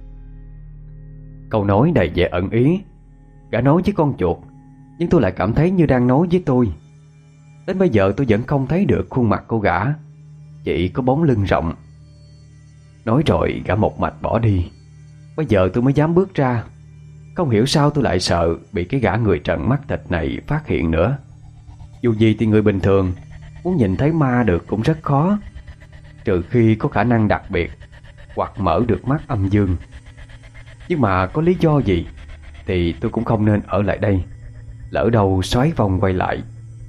Câu nói đầy vẻ ẩn ý. Gã nói với con chuột, nhưng tôi lại cảm thấy như đang nói với tôi. Đến bây giờ tôi vẫn không thấy được khuôn mặt của gã, chỉ có bóng lưng rộng. Nói rồi gã một mạch bỏ đi. Bây giờ tôi mới dám bước ra. Không hiểu sao tôi lại sợ bị cái gã người trần mắt thịt này phát hiện nữa. Dù gì thì người bình thường muốn nhìn thấy ma được cũng rất khó, trừ khi có khả năng đặc biệt hoặc mở được mắt âm dương. Nhưng mà có lý do gì thì tôi cũng không nên ở lại đây. Lỡ đâu Soái Vong quay lại.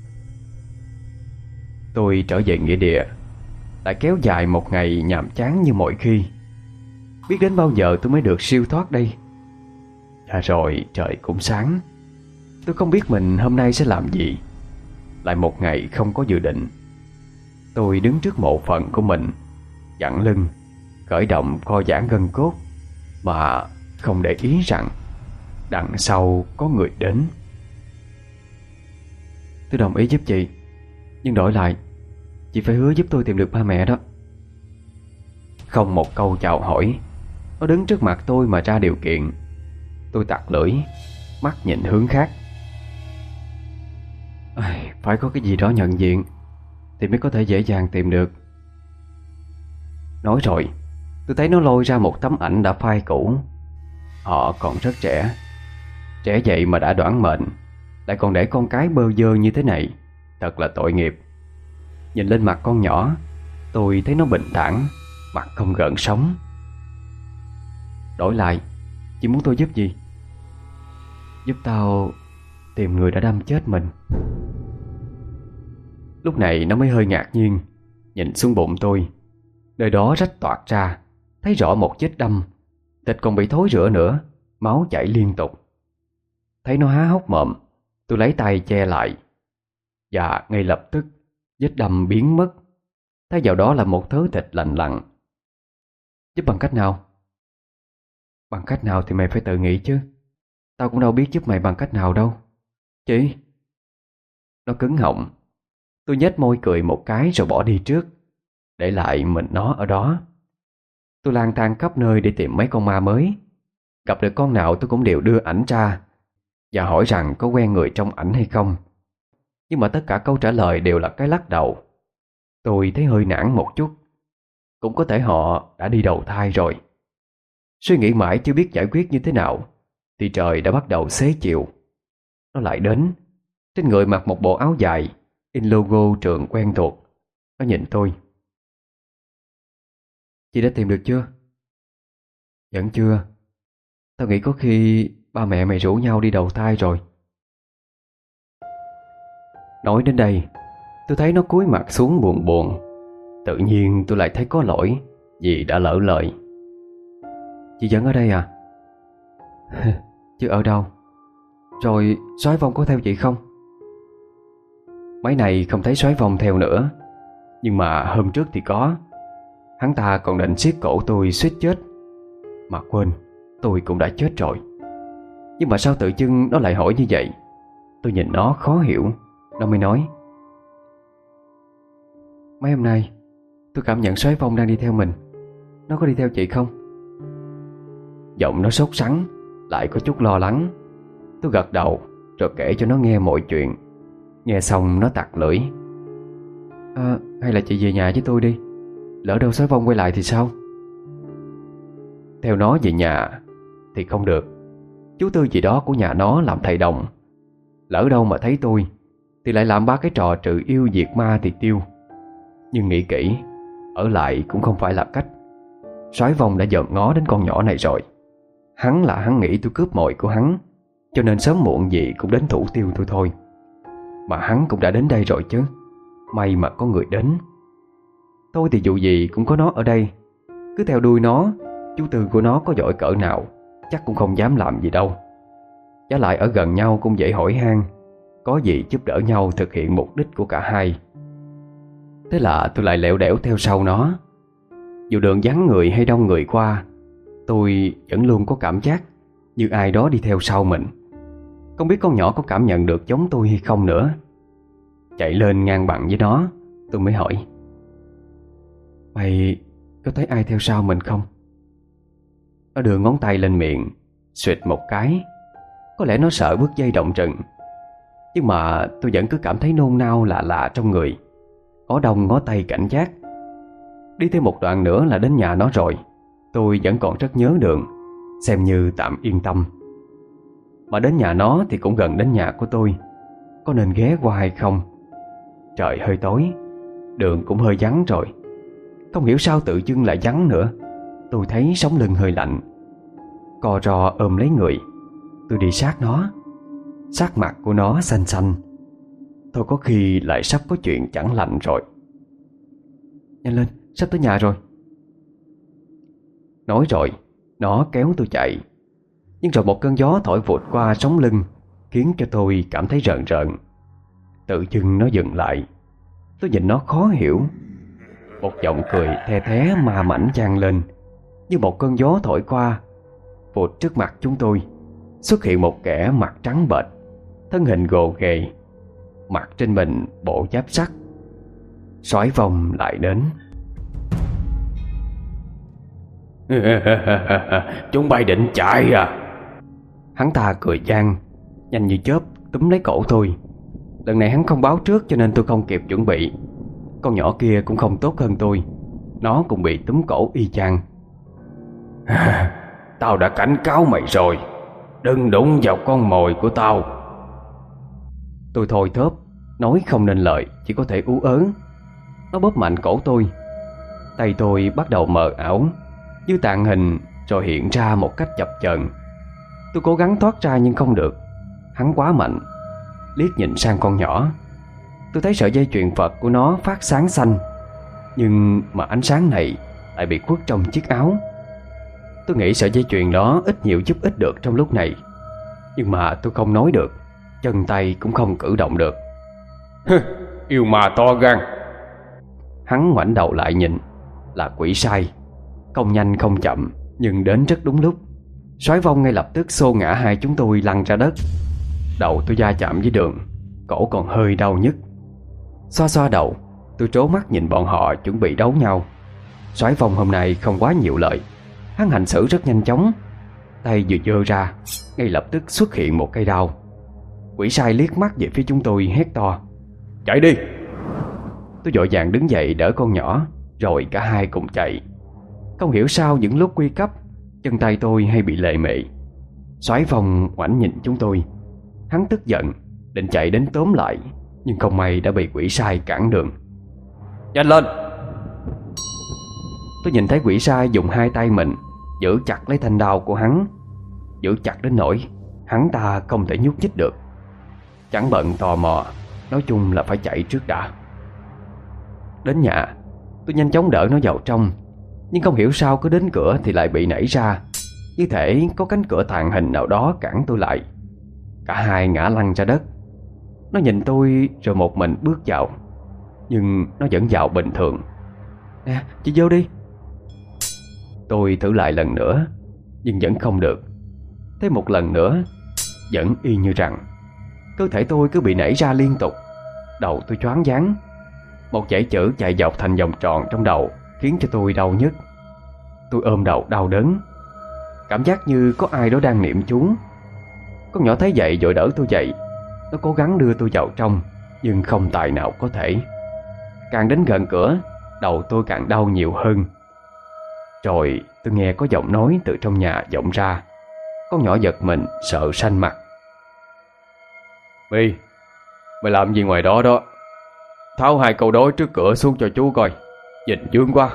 Tôi trở về nghĩa địa, lại kéo dài một ngày nhàm chán như mọi khi. Biết đến bao giờ tôi mới được siêu thoát đây. À rồi trời cũng sáng. Tôi không biết mình hôm nay sẽ làm gì. Lại một ngày không có dự định. Tôi đứng trước mộ phần của mình, dặn lưng, khởi động co giãn gân cốt, mà không để ý rằng đằng sau có người đến. Tôi đồng ý giúp chị, nhưng đổi lại chị phải hứa giúp tôi tìm được ba mẹ đó. Không một câu chào hỏi, nó đứng trước mặt tôi mà ra điều kiện. Tôi tặc lưỡi, mắt nhìn hướng khác. À, phải có cái gì đó nhận diện thì mới có thể dễ dàng tìm được. Nói rồi, tôi thấy nó lôi ra một tấm ảnh đã phai cũ. Họ còn rất trẻ. Trẻ vậy mà đã đoản mệnh, lại còn để con cái bơ vơ như thế này. Thật là tội nghiệp. Nhìn lên mặt con nhỏ, tôi thấy nó bình thản, mặt không gợn sóng. Đổi lại, chị muốn tôi giúp gì? Giúp tao tìm người đã đâm chết mình. Lúc này nó mới hơi ngạc nhiên, nhìn xuống bụng tôi. Nơi đó rách toạc ra, thấy rõ một vết đâm. Thịt còn bị thối rữa nữa, máu chảy liên tục. Thấy nó há hốc mồm, tôi lấy tay che lại. Và ngay lập tức vết đâm biến mất. Thay vào đó là một thớ thịt lành lặn. Giúp bằng cách nào? Bằng cách nào thì mày phải tự nghĩ chứ. Tao cũng đâu biết giúp mày bằng cách nào đâu. Chị. Nó cứng họng. Tôi nhếch môi cười một cái rồi bỏ đi trước, để lại mình nó ở đó. Tôi lang thang khắp nơi để tìm mấy con ma mới. Gặp được con nào tôi cũng đều đưa ảnh ra và hỏi rằng có quen người trong ảnh hay không. Nhưng mà tất cả câu trả lời đều là cái lắc đầu. Tôi thấy hơi nản một chút. Cũng có thể họ đã đi đầu thai rồi. Suy nghĩ mãi chưa biết giải quyết như thế nào thì trời đã bắt đầu xế chiều. Nó lại đến. Trên người mặc một bộ áo dài in logo trường quen thuộc. Nó nhìn tôi. Chị đã tìm được chưa? Vẫn chưa. Tao nghĩ có khi ba mẹ mày rủ nhau đi đầu thai rồi. Nói đến đây, tôi thấy nó cúi mặt xuống buồn buồn. Tự nhiên tôi lại thấy có lỗi vì đã lỡ lời. Chị vẫn ở đây à? Chứ ở đâu? Rồi Soái Phong có theo chị không? Mấy này không thấy Soái Phong theo nữa. Nhưng mà hôm trước thì có. Hắn ta còn định siết cổ tôi suýt chết. Mà quên, tôi cũng đã chết rồi. Nhưng mà sao tự dưng nó lại hỏi như vậy? Tôi nhìn nó khó hiểu. Nó mới nói: Mấy hôm nay tôi cảm nhận Soái Phong đang đi theo mình. Nó có đi theo chị không? Giọng nó sốt sắng, lại có chút lo lắng. Tôi gật đầu rồi kể cho nó nghe mọi chuyện. Nghe xong nó tặc lưỡi: à, Hay là chị về nhà với tôi đi. Lỡ đâu Soái Phong quay lại thì sao? Theo nó về nhà thì không được. Chú Tư gì đó của nhà nó làm thầy đồng. Lỡ đâu mà thấy tôi thì lại làm ba cái trò trừ yêu diệt ma thì tiêu. Nhưng nghĩ kỹ, ở lại cũng không phải là cách. Soái Phong đã dợn ngó đến con nhỏ này rồi. Hắn là hắn nghĩ tôi cướp mồi của hắn, cho nên sớm muộn gì cũng đến thủ tiêu tôi thôi. Mà hắn cũng đã đến đây rồi chứ. May mà có người đến. Tôi thì dù gì cũng có nó ở đây. Cứ theo đuôi nó, chú Tư của nó có giỏi cỡ nào chắc cũng không dám làm gì đâu. Giá lại ở gần nhau cũng dễ hỏi han. Có gì giúp đỡ nhau thực hiện mục đích của cả hai. Thế là tôi lại lẹo đẻo theo sau nó. Dù đường vắng người hay đông người qua, tôi vẫn luôn có cảm giác như ai đó đi theo sau mình. Không biết con nhỏ có cảm nhận được giống tôi hay không nữa. Chạy lên ngang bằng với nó, tôi mới hỏi: Mày có thấy ai theo sau mình không? Nó đưa ngón tay lên miệng, xuyệt một cái. Có lẽ nó sợ bước dây động rừng. Nhưng mà tôi vẫn cứ cảm thấy nôn nao lạ lạ trong người. Ngó đông ngó tây cảnh giác. Đi thêm một đoạn nữa là đến nhà nó rồi. Tôi vẫn còn rất nhớ đường, xem như tạm yên tâm. Mà đến nhà nó thì cũng gần đến nhà của tôi. Có nên ghé qua hay không? Trời hơi tối, đường cũng hơi vắng rồi. Không hiểu sao tự dưng lại vắng nữa. Tôi thấy sống lưng hơi lạnh. Co ro ôm lấy người. Tôi đi sát nó. Sắc mặt của nó xanh xanh. Thôi có khi lại sắp có chuyện chẳng lành rồi. Nhanh lên, sắp tới nhà rồi. Nói rồi, nó kéo tôi chạy. Nhưng rồi một cơn gió thổi vụt qua sống lưng, khiến cho tôi cảm thấy rợn rợn. Tự dưng nó dừng lại. Tôi nhìn nó khó hiểu. Một giọng cười the thé ma mảnh vang lên. Như một cơn gió thổi qua. Vụt trước mặt chúng tôi xuất hiện một kẻ mặt trắng bệch, thân hình gồ ghề, mặc trên mình bộ giáp sắt. Soái Phong lại đến. Chúng bay định chạy à? Hắn ta cười gian, nhanh như chớp túm lấy cổ tôi. Lần này hắn không báo trước cho nên tôi không kịp chuẩn bị. Con nhỏ kia cũng không tốt hơn tôi. Nó cũng bị túm cổ y chang. Tao đã cảnh cáo mày rồi, đừng đụng vào con mồi của tao. Tôi thôi thóp, nói không nên lời, chỉ có thể ú ớ. Nó bóp mạnh cổ tôi. Tay tôi bắt đầu mờ ảo, như tàn hình rồi hiện ra một cách chập chờn. Tôi cố gắng thoát ra nhưng không được. Hắn quá mạnh. Liếc nhìn sang con nhỏ, tôi thấy sợi dây chuyền Phật của nó phát sáng xanh. Nhưng mà ánh sáng này lại bị khuất trong chiếc áo. Tôi nghĩ sợi dây chuyền đó ít nhiều giúp ích được trong lúc này. Nhưng mà tôi không nói được, chân tay cũng không cử động được. Yêu ma to gan. Hắn ngoảnh đầu lại nhìn. Là quỷ sai. Không nhanh không chậm, nhưng đến rất đúng lúc. Soái Phong ngay lập tức xô ngã hai chúng tôi lăn ra đất. Đầu tôi va chạm với đường, cổ còn hơi đau nhức. Xoa xoa đầu, tôi trố mắt nhìn bọn họ chuẩn bị đấu nhau. Soái Phong hôm nay không quá nhiều lời. Hắn hành xử rất nhanh chóng. Tay vừa giơ ra, ngay lập tức xuất hiện một cây đao. Quỷ sai liếc mắt về phía chúng tôi hét to: chạy đi! Tôi vội vàng đứng dậy đỡ con nhỏ, rồi cả hai cùng chạy. Không hiểu sao những lúc nguy cấp, chân tay tôi hay bị lệ mệ. Soái Phong ngoảnh nhìn chúng tôi. Hắn tức giận định chạy đến tóm lại, nhưng không may đã bị quỷ sai cản đường. Nhanh lên! Tôi nhìn thấy quỷ sai dùng hai tay mình giữ chặt lấy thanh đao của hắn, giữ chặt đến nỗi hắn ta không thể nhúc nhích được. Chẳng bận tò mò, nói chung là phải chạy trước đã. Đến nhà, tôi nhanh chóng đỡ nó vào trong, nhưng không hiểu sao cứ đến cửa thì lại bị nảy ra, như thể có cánh cửa tàng hình nào đó cản tôi lại. Cả hai ngã lăn ra đất. Nó nhìn tôi rồi một mình bước vào, nhưng nó vẫn vào bình thường. Nè, chị vô đi. Tôi thử lại lần nữa, nhưng vẫn không được. Thế một lần nữa, vẫn y như rằng cơ thể tôi cứ bị nảy ra liên tục. Đầu tôi choáng váng. Một dãy chữ chạy dọc thành vòng tròn trong đầu khiến cho tôi đau nhức. Tôi ôm đầu đau đớn, cảm giác như có ai đó đang niệm chú. Con nhỏ thấy vậy vội đỡ tôi dậy. Nó cố gắng đưa tôi vào trong, nhưng không tài nào có thể. Càng đến gần cửa, đầu tôi càng đau nhiều hơn. Rồi tôi nghe có giọng nói từ trong nhà vọng ra. Con nhỏ giật mình sợ xanh mặt. My, mày làm gì ngoài đó đó? Tháo hai câu đối trước cửa xuống cho chú coi, nhìn dương quá.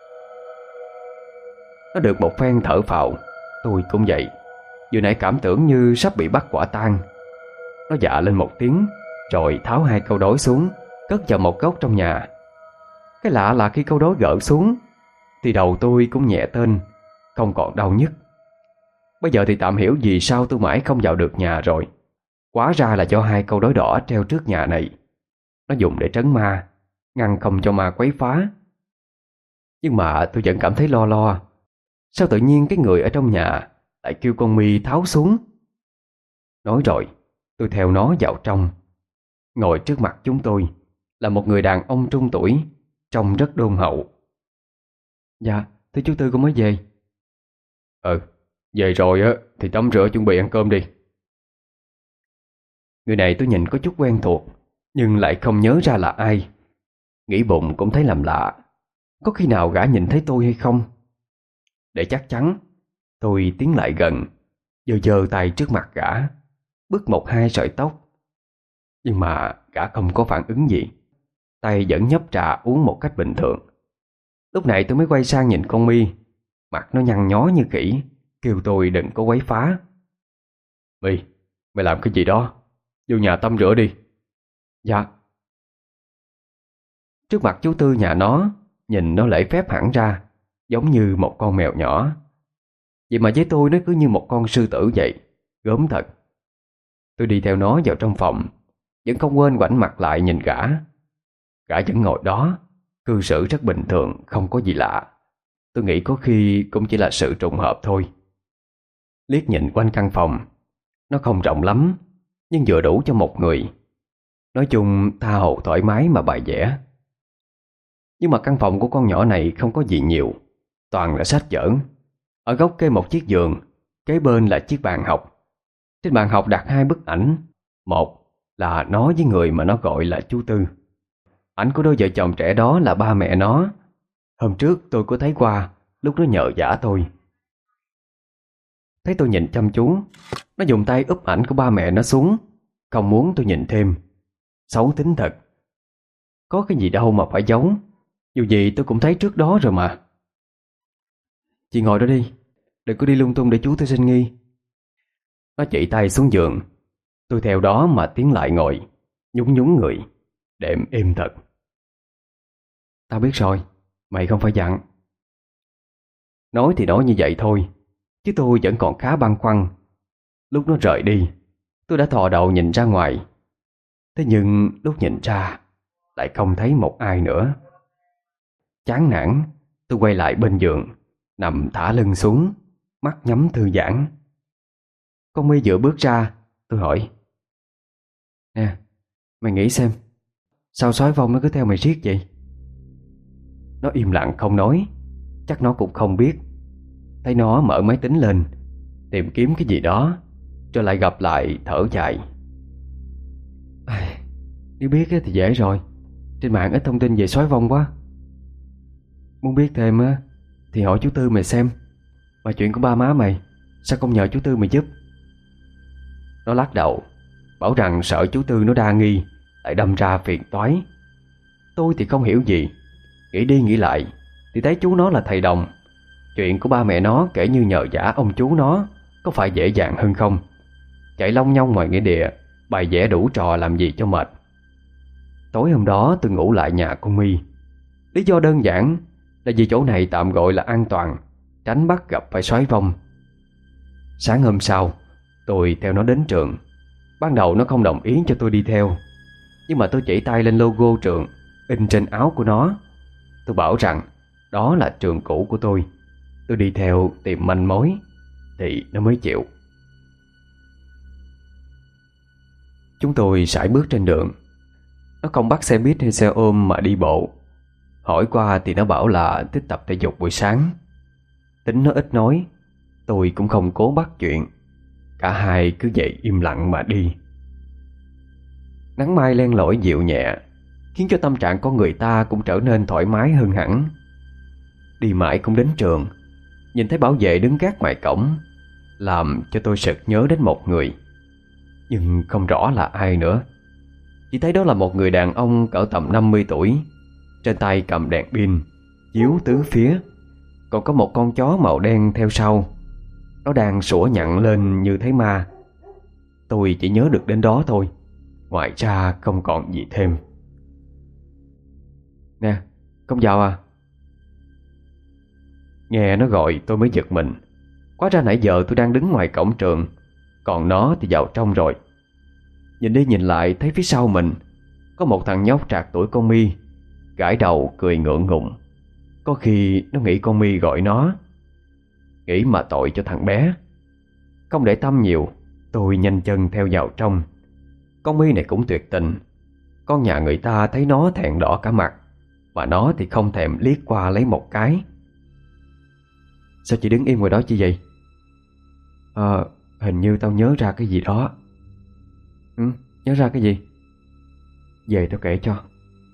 Nó được một phen thở phào, tôi cũng vậy. Vừa nãy cảm tưởng như sắp bị bắt quả tang. Nó dạ lên một tiếng, rồi tháo hai câu đối xuống, cất vào một góc trong nhà. Cái lạ là khi câu đối gỡ xuống thì đầu tôi cũng nhẹ tênh, không còn đau nhức. Bây giờ thì tạm hiểu vì sao tôi mãi không vào được nhà rồi. Hóa ra là do hai câu đối đỏ treo trước nhà này. Nó dùng để trấn ma, ngăn không cho ma quấy phá. Nhưng mà tôi vẫn cảm thấy lo lo. Sao tự nhiên cái người ở trong nhà lại kêu con My tháo xuống? Nói rồi, tôi theo nó vào trong. Ngồi trước mặt chúng tôi là một người đàn ông trung tuổi, trông rất đôn hậu. Dạ, thưa chú Tư con mới về. Ừ, về rồi á thì tắm rửa chuẩn bị ăn cơm đi. Người này tôi nhìn có chút quen thuộc, nhưng lại không nhớ ra là ai. Nghĩ bụng cũng thấy làm lạ. Có khi nào gã nhìn thấy tôi hay không? Để chắc chắn, tôi tiến lại gần, giơ giơ tay trước mặt gã, bứt một hai sợi tóc. Nhưng mà gã không có phản ứng gì, tay vẫn nhấp trà uống một cách bình thường. Lúc này tôi mới quay sang nhìn con My. Mặt nó nhăn nhó như khỉ, kêu tôi đừng có quấy phá. My, mày làm cái gì đó? Vô nhà tắm rửa đi. Dạ. Trước mặt chú Tư nhà nó, nhìn nó lễ phép hẳn ra, giống như một con mèo nhỏ. Vậy mà với tôi nó cứ như một con sư tử vậy, gớm thật. Tôi đi theo nó vào trong phòng, vẫn không quên ngoảnh mặt lại nhìn gã. Gã vẫn ngồi đó, cư xử rất bình thường, không có gì lạ. Tôi nghĩ có khi cũng chỉ là sự trùng hợp thôi. Liếc nhìn quanh căn phòng, nó không rộng lắm, nhưng vừa đủ cho một người. Nói chung tha hồ thoải mái mà bài vẽ. Nhưng mà căn phòng của con nhỏ này không có gì nhiều, toàn là sách vở. Ở góc kê một chiếc giường, kế bên là chiếc bàn học. Trên bàn học đặt hai bức ảnh. Một là nó với người mà nó gọi là chú Tư. Ảnh của đôi vợ chồng trẻ đó là ba mẹ nó. Hôm trước tôi có thấy qua lúc nó nhờ vả tôi. Thấy tôi nhìn chăm chú, nó dùng tay úp ảnh của ba mẹ nó xuống, không muốn tôi nhìn thêm. Xấu tính thật. Có cái gì đâu mà phải giấu, dù gì tôi cũng thấy trước đó rồi mà. Chị ngồi đó đi, đừng có đi lung tung để chú tôi sinh nghi. Nó chỉ tay xuống giường. Tôi theo đó mà tiến lại ngồi, nhún nhún người, đệm êm thật. Tao biết rồi, mày không phải dặn. Nói thì nói như vậy thôi, chứ tôi vẫn còn khá băn khoăn. Lúc nó rời đi, tôi đã thò đầu nhìn ra ngoài. Thế nhưng lúc nhìn ra, lại không thấy một ai nữa. Chán nản, tôi quay lại bên giường, nằm thả lưng xuống, mắt nhắm thư giãn. Con My vừa bước ra, tôi hỏi: Nè, mày nghĩ xem, sao Soái Phong nó cứ theo mày riết vậy? Nó im lặng không nói. Chắc nó cũng không biết. Thấy nó mở máy tính lên, tìm kiếm cái gì đó, rồi lại gặp lại thở dài. Ai, Nếu biết thì dễ rồi. Trên mạng ít thông tin về sói vong quá. Muốn biết thêm á thì hỏi chú Tư mày xem. Mà chuyện của ba má mày, sao không nhờ chú Tư mày giúp? Nó lắc đầu, bảo rằng sợ chú Tư nó đa nghi, lại đâm ra phiền toái. Tôi thì không hiểu gì, nghĩ đi nghĩ lại thì thấy chú nó là thầy đồng. Chuyện của ba mẹ nó kể như nhờ vả ông chú nó, có phải dễ dàng hơn không? Chạy long nhong ngoài nghĩa địa, bày vẽ đủ trò làm gì cho mệt. Tối hôm đó tôi ngủ lại nhà con My. Lý do đơn giản là vì chỗ này tạm gọi là an toàn, tránh bắt gặp phải sói vong. Sáng hôm sau, tôi theo nó đến trường. Ban đầu nó không đồng ý cho tôi đi theo, nhưng mà tôi chỉ tay lên logo trường in trên áo của nó. Tôi bảo rằng đó là trường cũ của tôi, tôi đi theo tìm manh mối, thì nó mới chịu. Chúng tôi sải bước trên đường. Nó không bắt xe buýt hay xe ôm mà đi bộ. Hỏi qua thì nó bảo là thích tập thể dục buổi sáng. Tính nó ít nói, tôi cũng không cố bắt chuyện. Cả hai cứ vậy im lặng mà đi. Nắng mai len lỏi dịu nhẹ, khiến cho tâm trạng con người ta cũng trở nên thoải mái hơn hẳn. Đi mãi cũng đến trường, nhìn thấy bảo vệ đứng gác ngoài cổng, làm cho tôi sực nhớ đến một người, nhưng không rõ là ai nữa. Chỉ thấy đó là một người đàn ông cỡ tầm năm mươi tuổi, trên tay cầm đèn pin, chiếu tứ phía. Còn có một con chó màu đen theo sau. Nó đang sủa nhặng lên như thấy ma. Tôi chỉ nhớ được đến đó thôi, ngoài ra không còn gì thêm. Nè, công vào à? Nghe nó gọi tôi mới giật mình. Quá ra nãy giờ tôi đang đứng ngoài cổng trường, còn nó thì vào trong rồi. Nhìn đi nhìn lại thấy phía sau mình có một thằng nhóc trạc tuổi con My, gãi đầu cười ngượng ngùng. Có khi nó nghĩ con My gọi nó. Nghĩ mà tội cho thằng bé. Không để tâm nhiều, tôi nhanh chân theo vào trong. Con My này cũng tuyệt tình. Con nhà người ta thấy nó thẹn đỏ cả mặt, mà nó thì không thèm liếc qua lấy một cái. Sao chị đứng im ngoài đó chi vậy? Ờ, hình như tao nhớ ra cái gì đó. Ừ, nhớ ra cái gì? Về tao kể cho.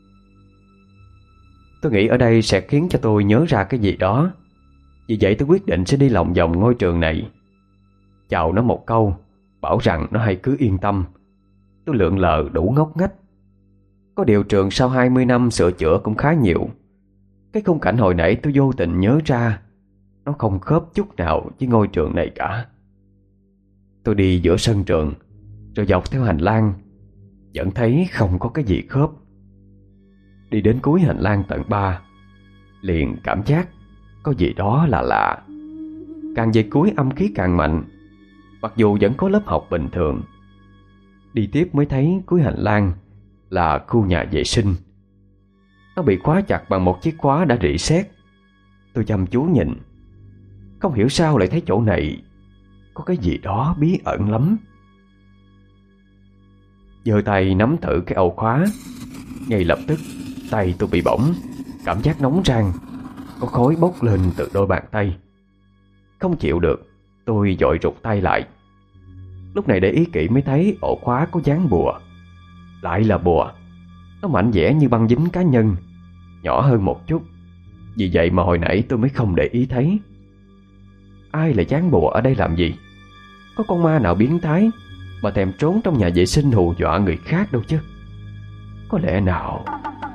Tôi nghĩ ở đây sẽ khiến cho tôi nhớ ra cái gì đó. Vì vậy tôi quyết định sẽ đi lòng vòng ngôi trường này. Chào nó một câu, bảo rằng nó hãy cứ yên tâm. Tôi lượn lờ đủ ngốc nghếch. Có điều trường sau hai mươi năm sửa chữa cũng khá nhiều. Cái khung cảnh hồi nãy tôi vô tình nhớ ra, nó không khớp chút nào với ngôi trường này cả. Tôi đi giữa sân trường, rồi dọc theo hành lang, vẫn thấy không có cái gì khớp. Đi đến cuối hành lang tận ba, liền cảm giác có gì đó là lạ. Càng về cuối âm khí càng mạnh, mặc dù vẫn có lớp học bình thường. Đi tiếp mới thấy cuối hành lang là khu nhà vệ sinh. Nó bị khóa chặt bằng một chiếc khóa đã rỉ sét. Tôi chăm chú nhìn, không hiểu sao lại thấy chỗ này có cái gì đó bí ẩn lắm. Giơ tay nắm thử cái ổ khóa, ngay lập tức tay tôi bị bỏng, cảm giác nóng rang, có khói bốc lên từ đôi bàn tay. Không chịu được, tôi vội rụt tay lại. Lúc này để ý kỹ mới thấy ổ khóa có dán bùa. Lại là bùa. Nó mảnh vẽ như băng dính cá nhân, nhỏ hơn một chút. Vì vậy mà hồi nãy tôi mới không để ý thấy. Ai lại dán bùa ở đây làm gì? Có con ma nào biến thái mà thèm trốn trong nhà vệ sinh hù dọa người khác đâu chứ. Có lẽ nào...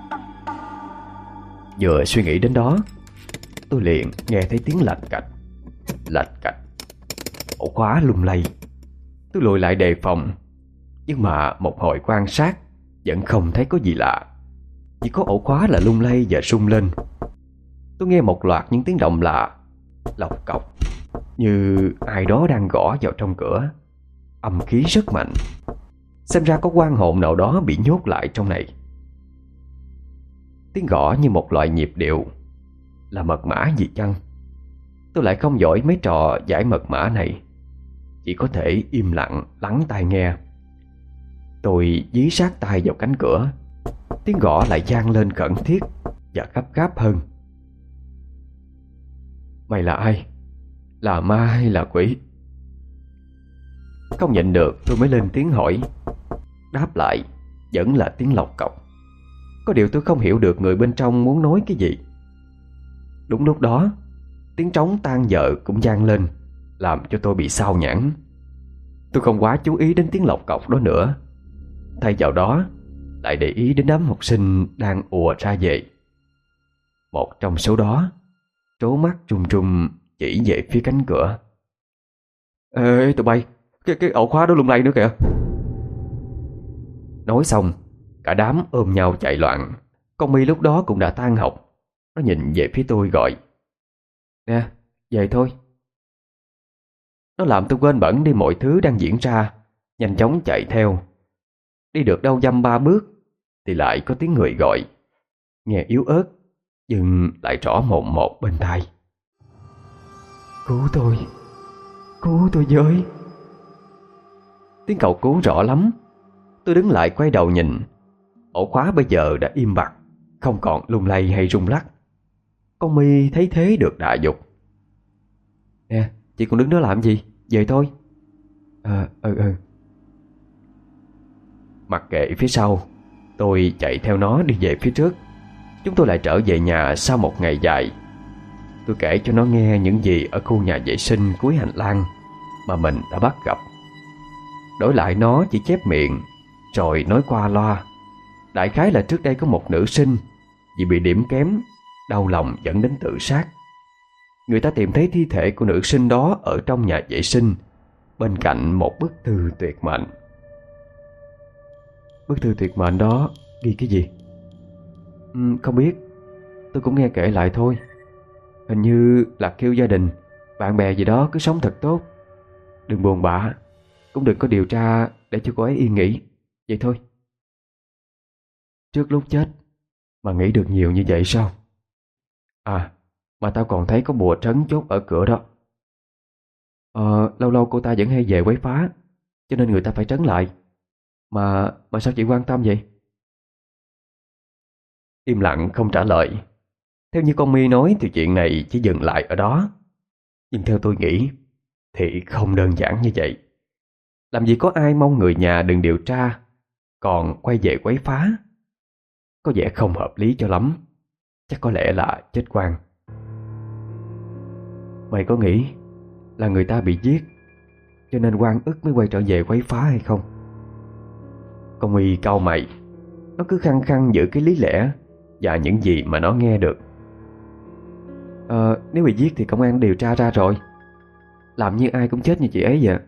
Vừa suy nghĩ đến đó, tôi liền nghe thấy tiếng lạch cạch, lạch cạch. Ổ khóa lung lay. Tôi lùi lại đề phòng, nhưng mà một hồi quan sát vẫn không thấy có gì lạ. Chỉ có ổ khóa là lung lay và rung lên. Tôi nghe một loạt những tiếng động lạ, lọc cọc, như ai đó đang gõ vào trong cửa. Âm khí rất mạnh. Xem ra có oan hồn nào đó bị nhốt lại trong này. Tiếng gõ như một loại nhịp điệu. Là mật mã gì chăng? Tôi lại không giỏi mấy trò giải mật mã này, chỉ có thể im lặng lắng tai nghe. Tôi dí sát tai vào cánh cửa. Tiếng gõ lại vang lên khẩn thiết và gấp gáp hơn. Mày là ai? Là ma hay là quỷ? Không nhịn được tôi mới lên tiếng hỏi. Đáp lại vẫn là tiếng lọc cọc. Có điều tôi không hiểu được người bên trong muốn nói cái gì. Đúng lúc đó, tiếng trống tan dở cũng vang lên, làm cho tôi bị xao nhãng. Tôi không quá chú ý đến tiếng lọc cọc đó nữa, thay vào đó lại để ý đến đám học sinh đang ùa ra về. Một trong số đó trố mắt trùng trùng chỉ về phía cánh cửa. Ê tụi bay, cái, cái ổ khóa đó lung lay nữa kìa. Nói xong, cả đám ôm nhau chạy loạn. Con My lúc đó cũng đã tan học. Nó nhìn về phía tôi gọi: Nè, về thôi. Nó làm tôi quên bẵng đi mọi thứ đang diễn ra, nhanh chóng chạy theo. Đi được đâu dăm ba bước thì lại có tiếng người gọi, nghe yếu ớt nhưng lại rõ mồn một bên tai: Cứu tôi, cứu tôi với. Tiếng cầu cứu rõ lắm. Tôi đứng lại quay đầu nhìn. Ổ khóa bây giờ đã im bặt, không còn lung lay hay rung lắc. Con My thấy thế được đà dục: Nè, chị còn đứng đó làm gì? Về thôi. Ờ, ừ, ừ. Mặc kệ phía sau, tôi chạy theo nó đi về phía trước. Chúng tôi lại trở về nhà sau một ngày dài. Tôi kể cho nó nghe những gì ở khu nhà vệ sinh cuối hành lang mà mình đã bắt gặp. Đổi lại nó chỉ chép miệng rồi nói qua loa. Đại khái là trước đây có một nữ sinh vì bị điểm kém, đau lòng dẫn đến tự sát. Người ta tìm thấy thi thể của nữ sinh đó ở trong nhà vệ sinh, bên cạnh một bức thư tuyệt mệnh. Bức thư tuyệt mệnh đó ghi cái gì? Ừ, không biết. Tôi cũng nghe kể lại thôi. Hình như là kêu gia đình, bạn bè gì đó cứ sống thật tốt, đừng buồn bã, cũng đừng có điều tra để cho cô ấy yên nghỉ. Vậy thôi. Trước lúc chết mà nghĩ được nhiều như vậy sao? À, mà tao còn thấy có bùa trấn chốt ở cửa đó. Ờ, lâu lâu cô ta vẫn hay về quấy phá, cho nên người ta phải trấn lại. Mà mà sao chị quan tâm vậy? Im lặng không trả lời. Theo như con My nói thì chuyện này chỉ dừng lại ở đó. Nhưng theo tôi nghĩ thì không đơn giản như vậy. Làm gì có ai mong người nhà đừng điều tra còn quay về quấy phá. Có vẻ không hợp lý cho lắm. Chắc có lẽ là chết oan. Mày có nghĩ là người ta bị giết cho nên oan ức mới quay trở về quấy phá hay không? Con My cau mày. Nó cứ khăng khăng giữ cái lý lẽ và những gì mà nó nghe được. Ờ, nếu bị giết thì công an điều tra ra rồi. Làm như ai cũng chết như chị ấy vậy.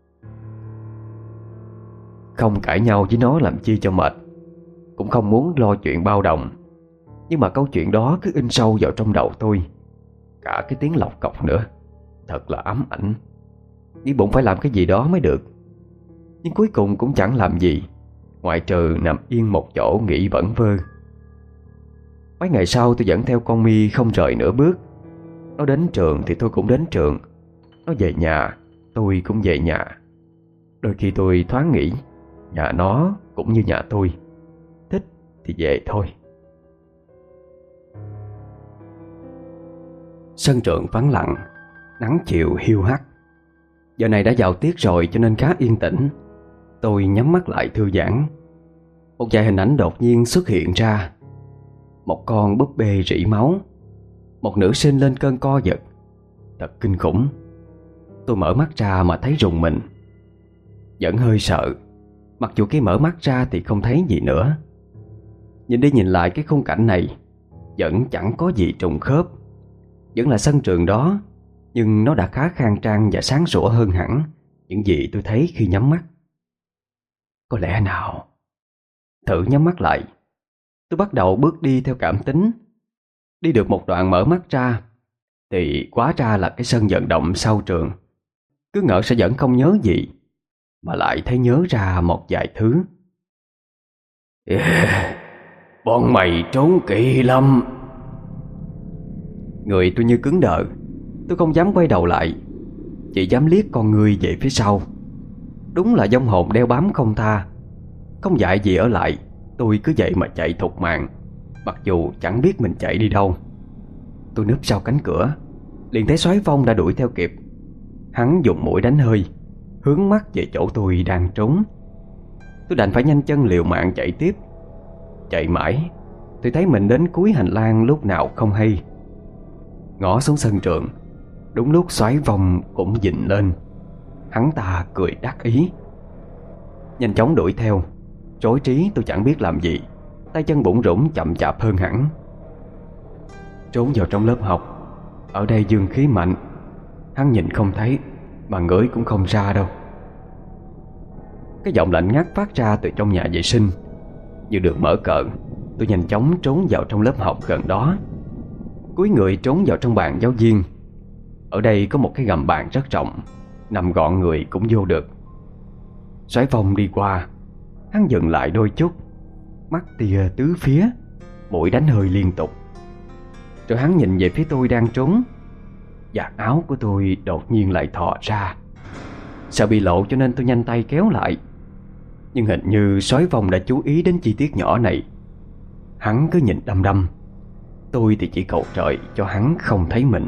Không cãi nhau với nó làm chi cho mệt, cũng không muốn lo chuyện bao đồng. Nhưng mà câu chuyện đó cứ in sâu vào trong đầu tôi. Cả cái tiếng lọc cọc nữa. Thật là ám ảnh. Nghĩ bụng phải làm cái gì đó mới được. Nhưng cuối cùng cũng chẳng làm gì, ngoại trừ nằm yên một chỗ nghĩ vẩn vơ. Mấy ngày sau tôi dẫn theo con My không rời nửa bước. Nó đến trường thì tôi cũng đến trường. Nó về nhà tôi cũng về nhà. Đôi khi tôi thoáng nghĩ nhà nó cũng như nhà tôi, thích thì về thôi. Sân trường vắng lặng, nắng chiều hiu hắt. Giờ này đã vào tiết rồi cho nên khá yên tĩnh. Tôi nhắm mắt lại thư giãn. Một vài hình ảnh đột nhiên xuất hiện ra. Một con búp bê rỉ máu, một nữ sinh lên cơn co giật. Thật kinh khủng. Tôi mở mắt ra mà thấy rùng mình. Vẫn hơi sợ, mặc dù khi mở mắt ra thì không thấy gì nữa. Nhìn đi nhìn lại cái khung cảnh này vẫn chẳng có gì trùng khớp. Vẫn là sân trường đó, nhưng nó đã khá khang trang và sáng sủa hơn hẳn những gì tôi thấy khi nhắm mắt. Có lẽ nào? Thử nhắm mắt lại. Tôi bắt đầu bước đi theo cảm tính. Đi được một đoạn mở mắt ra thì quá ra là cái sân vận động sau trường. Cứ ngỡ sẽ vẫn không nhớ gì, mà lại thấy nhớ ra một vài thứ. Yeah, bọn mày trốn kỹ lắm. Người tôi như cứng đờ. Tôi không dám quay đầu lại, chỉ dám liếc con người về phía sau. Đúng là vong hồn đeo bám không tha. Không dạy gì ở lại, tôi cứ vậy mà chạy thục mạng, mặc dù chẳng biết mình chạy đi đâu. Tôi núp sau cánh cửa, liền thấy soái phong đã đuổi theo kịp. Hắn dùng mũi đánh hơi, hướng mắt về chỗ tôi đang trốn. Tôi đành phải nhanh chân liều mạng chạy tiếp. Chạy mãi, tôi thấy mình đến cuối hành lang lúc nào không hay. Ngõ xuống sân trường, đúng lúc Soái Vong cũng dịnh lên. Hắn ta cười đắc ý. Nhanh chóng đuổi theo. Rối trí tôi chẳng biết làm gì, tay chân bủn rủn chậm chạp hơn hẳn. Trốn vào trong lớp học. Ở đây dương khí mạnh, hắn nhìn không thấy, mà ngửi cũng không ra đâu. Cái giọng lạnh ngắt phát ra từ trong nhà vệ sinh. Như được mở cờ, tôi nhanh chóng trốn vào trong lớp học gần đó. Cúi người trốn vào trong bàn giáo viên. Ở đây có một cái gầm bàn rất rộng, nằm gọn người cũng vô được. Soái Vong đi qua, hắn dừng lại đôi chút, mắt tia tứ phía, mũi đánh hơi liên tục. Rồi hắn nhìn về phía tôi đang trốn. Vạt áo của tôi đột nhiên lại thò ra. Sợ bị lộ cho nên tôi nhanh tay kéo lại. Nhưng hình như Soái Vong đã chú ý đến chi tiết nhỏ này. Hắn cứ nhìn đăm đăm. Tôi thì chỉ cầu trời cho hắn không thấy mình.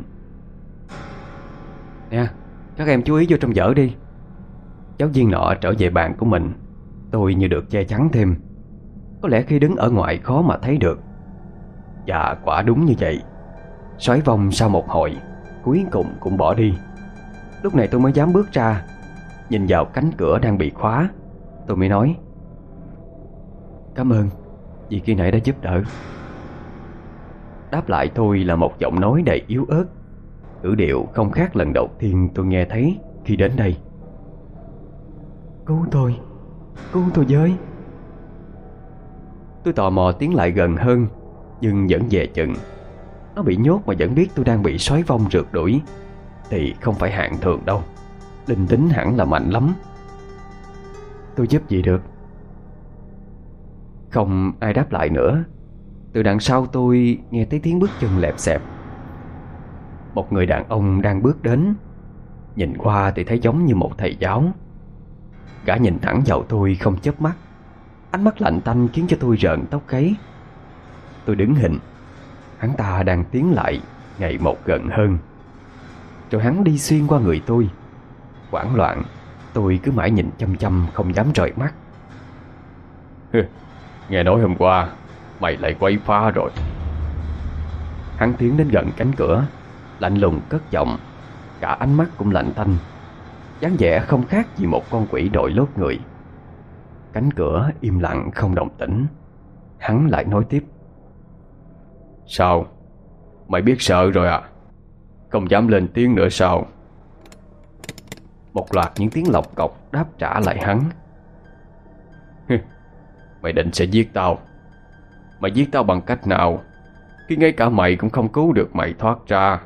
Nè, các em chú ý vô trong dở đi. Giáo viên nọ trở về bàn của mình. Tôi như được che chắn thêm. Có lẽ khi đứng ở ngoài khó mà thấy được. Và quả đúng như vậy. Soái Vong sau một hồi cuối cùng cũng bỏ đi. Lúc này tôi mới dám bước ra. Nhìn vào cánh cửa đang bị khóa, tôi mới nói: "Cảm ơn vì khi nãy đã giúp đỡ." Đáp lại tôi là một giọng nói đầy yếu ớt, ngữ điệu không khác lần đầu tiên tôi nghe thấy khi đến đây. "Cứu tôi, cứu tôi với." Tôi tò mò tiến lại gần hơn, nhưng vẫn dè chừng. Nó bị nhốt mà vẫn biết tôi đang bị Soái Vong rượt đuổi thì không phải hạng thường đâu. Linh tính hẳn là mạnh lắm. "Tôi giúp gì được?" Không ai đáp lại nữa. Từ đằng sau tôi nghe thấy tiếng bước chân lẹp xẹp. Một người đàn ông đang bước đến. Nhìn qua thì thấy giống như một thầy giáo. Gã nhìn thẳng vào tôi không chớp mắt. Ánh mắt lạnh tanh khiến cho tôi rợn tóc gáy. Tôi đứng hình. Hắn ta đang tiến lại ngày một gần hơn. Rồi hắn đi xuyên qua người tôi. Hoảng loạn, tôi cứ mãi nhìn chăm chăm không dám rời mắt. "Nghe nói hôm qua mày lại quấy phá rồi." Hắn tiến đến gần cánh cửa, lạnh lùng cất giọng. Cả ánh mắt cũng lạnh tanh, dáng vẻ không khác gì một con quỷ đội lốt người. Cánh cửa im lặng không động tĩnh. Hắn lại nói tiếp: "Sao? Mày biết sợ rồi à? Không dám lên tiếng nữa sao?" Một loạt những tiếng lọc cọc đáp trả lại hắn. "Mày định sẽ giết tao. Mày giết tao bằng cách nào khi ngay cả mày cũng không cứu được mày thoát ra?"